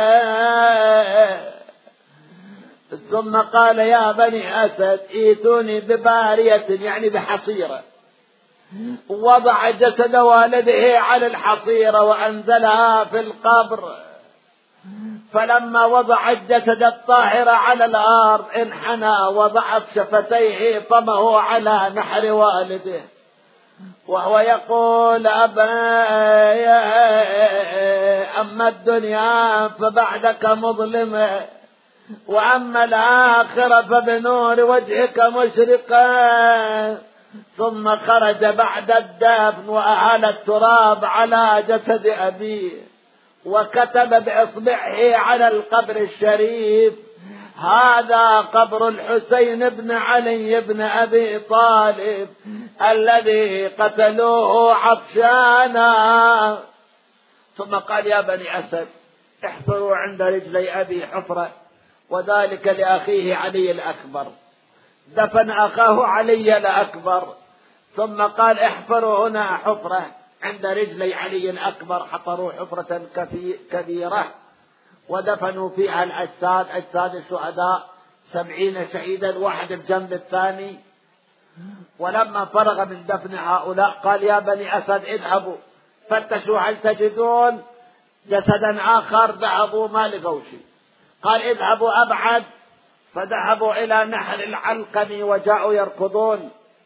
ثم قال يا بني أسد ائتوني ببارية يعني بحصيرة، وضع جسد والده على الحصيرة وأنزلها في القبر. فلما وضع الجسد الطاهر على الأرض انحنى وضعف شفتيه طمه على نحر والده وهو يقول أما الدنيا فبعدك مظلمة وأما الآخرة فبنور وجهك مشرقة. ثم خرج بعد الدفن وأهال التراب على جسد أبيه وكتب بإصبعه على القبر الشريف هذا قبر الحسين بن علي بن أبي طالب الذي قتلوه عطشانا. ثم قال يا بني أسد احفروا عند رجلي أبي حفرة وذلك لأخيه علي الأكبر. دفن أخاه علي الأكبر ثم قال احفروا هنا حفرة عند رجلي علي الأكبر. حفروا حفرة كبيرة ودفنوا فيها الأجساد، أجساد الشهداء 70 شهيدا واحد بجنب الثاني. ولما فرغ من دفن هؤلاء قال يا بني أسد اذهبوا فتشوا هل تجدون جسدا آخر. ذهبوا ما لقوا شيء. قال اذهبوا أبعد، فذهبوا إلى نهر العلقم وجاءوا يركضون.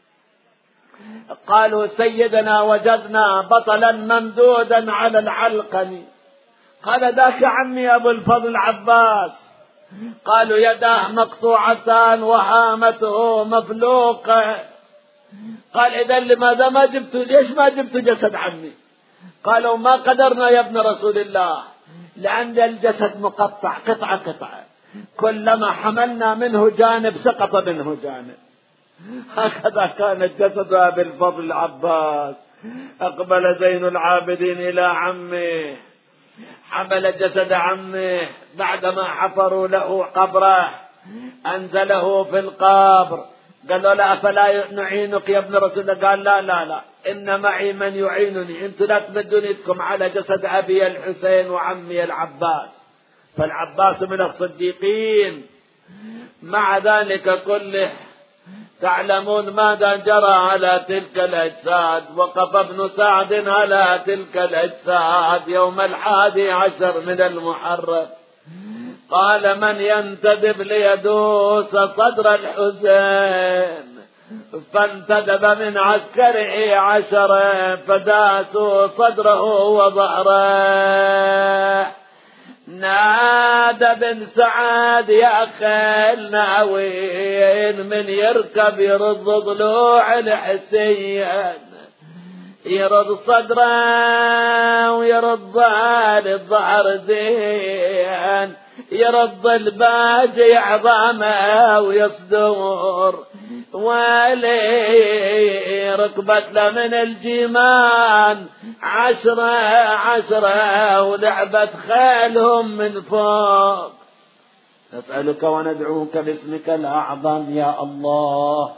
قالوا سيدنا وجدنا بطلا ممدودا على العلقم. قال ذاك عمي أبو الفضل عباس. قالوا يداه مقطوعتان وهامته مفلوقة. قال إذا لماذا ما جبتوا، ليش ما جبتوا جسد عمي؟ قالوا ما قدرنا يا ابن رسول الله لأن الجسد مقطع قطعة قطعة، كلما حملنا منه جانب سقط منه جانب. هكذا كانت جسد أبي الفضل العباس. أقبل زين العابدين إلى عمه، حمل جسد عمه بعدما حفروا له قبره أنزله في القبر. قالوا لا فلا نعينك يا ابن رسول الله. قال لا لا لا إن معي من يعينني، انتم لا تمدونكم على جسد أبي الحسين وعمي العباس، فالعباس من الصديقين. مع ذلك كله تعلمون ماذا جرى على تلك الأجساد. وقف ابن سعد على تلك الأجساد يوم 11 من المحرم قال من ينتدب ليدوس صدر الحسين؟ فانتدب من عسكره 10 فداسوا صدره وظهره. نادى بن سعد يا خيل ناوين من يركب يرد ضلوع الحسين، يرد صدره ويرد الظهر زين، يرد الباجي عظامه ويصدر، ولي ركبت له من الجيمان 10 ولعبت خيلهم من فوق. نسألك وندعوك باسمك الأعظم يا الله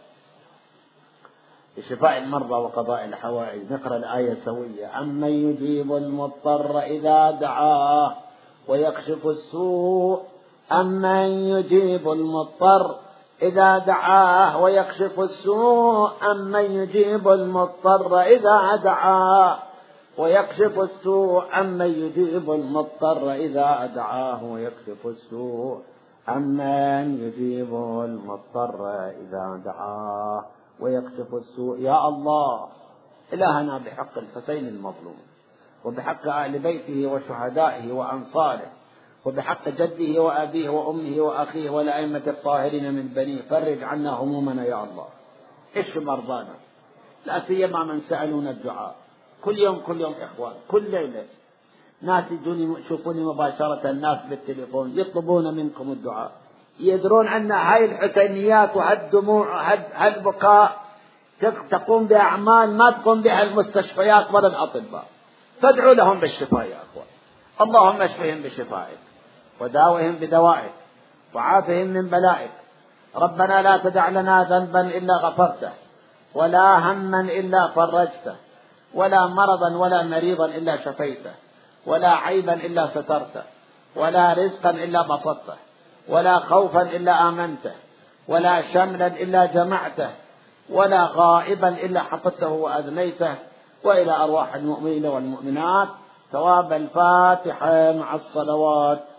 لشفاء المرضى وقضاء الحوائج. نقرأ الآية سوية. أمن يجيب المضطر إذا دعاه ويكشف السوء، أمن يجيب المضطر إذا دعاه ويكشف السوء، أمن يجيب المضطر إذا دعاه ويكشف السوء، أمن يجيب المضطر إذا دعاه ويكشف السوء، أمن يجيب المضطر إذا دعاه ويكشف السوء. يا الله إلهنا بحق الحسين المظلوم وبحق أهل بيته وشهدائه وأنصاره وبحق جده وأبيه وأمه وأخيه والأئمة الطاهرين من بنيه، فرج عنا همومنا يا الله، اشف مرضانا، لا سيما من سألون الدعاء كل يوم إخوان، كل ليلة ناس يشوفوني مباشرة، الناس بالتليفون يطلبون منكم الدعاء، يدرون أن هاي الحسينيات وهالدموع هالبكاء تقوم بأعمال ما تقوم بها المستشفيات ولا الأطباء، فادعوا لهم بالشفاء يا أخوان. اللهم اشفهم بشفائك وداوهم بدوائك وعافهم من بلائك. ربنا لا تدع لنا ذنبا إلا غفرته، ولا هما إلا فرجته، ولا مرضا ولا مريضا إلا شفيته، ولا عيبا إلا سترته، ولا رزقا إلا بسطته، ولا خوفا إلا آمنته، ولا شملا إلا جمعته، ولا غائبا إلا حفظته وأذنيته. وإلى أرواح المؤمنين والمؤمنات ثواب الفاتحة مع الصلوات.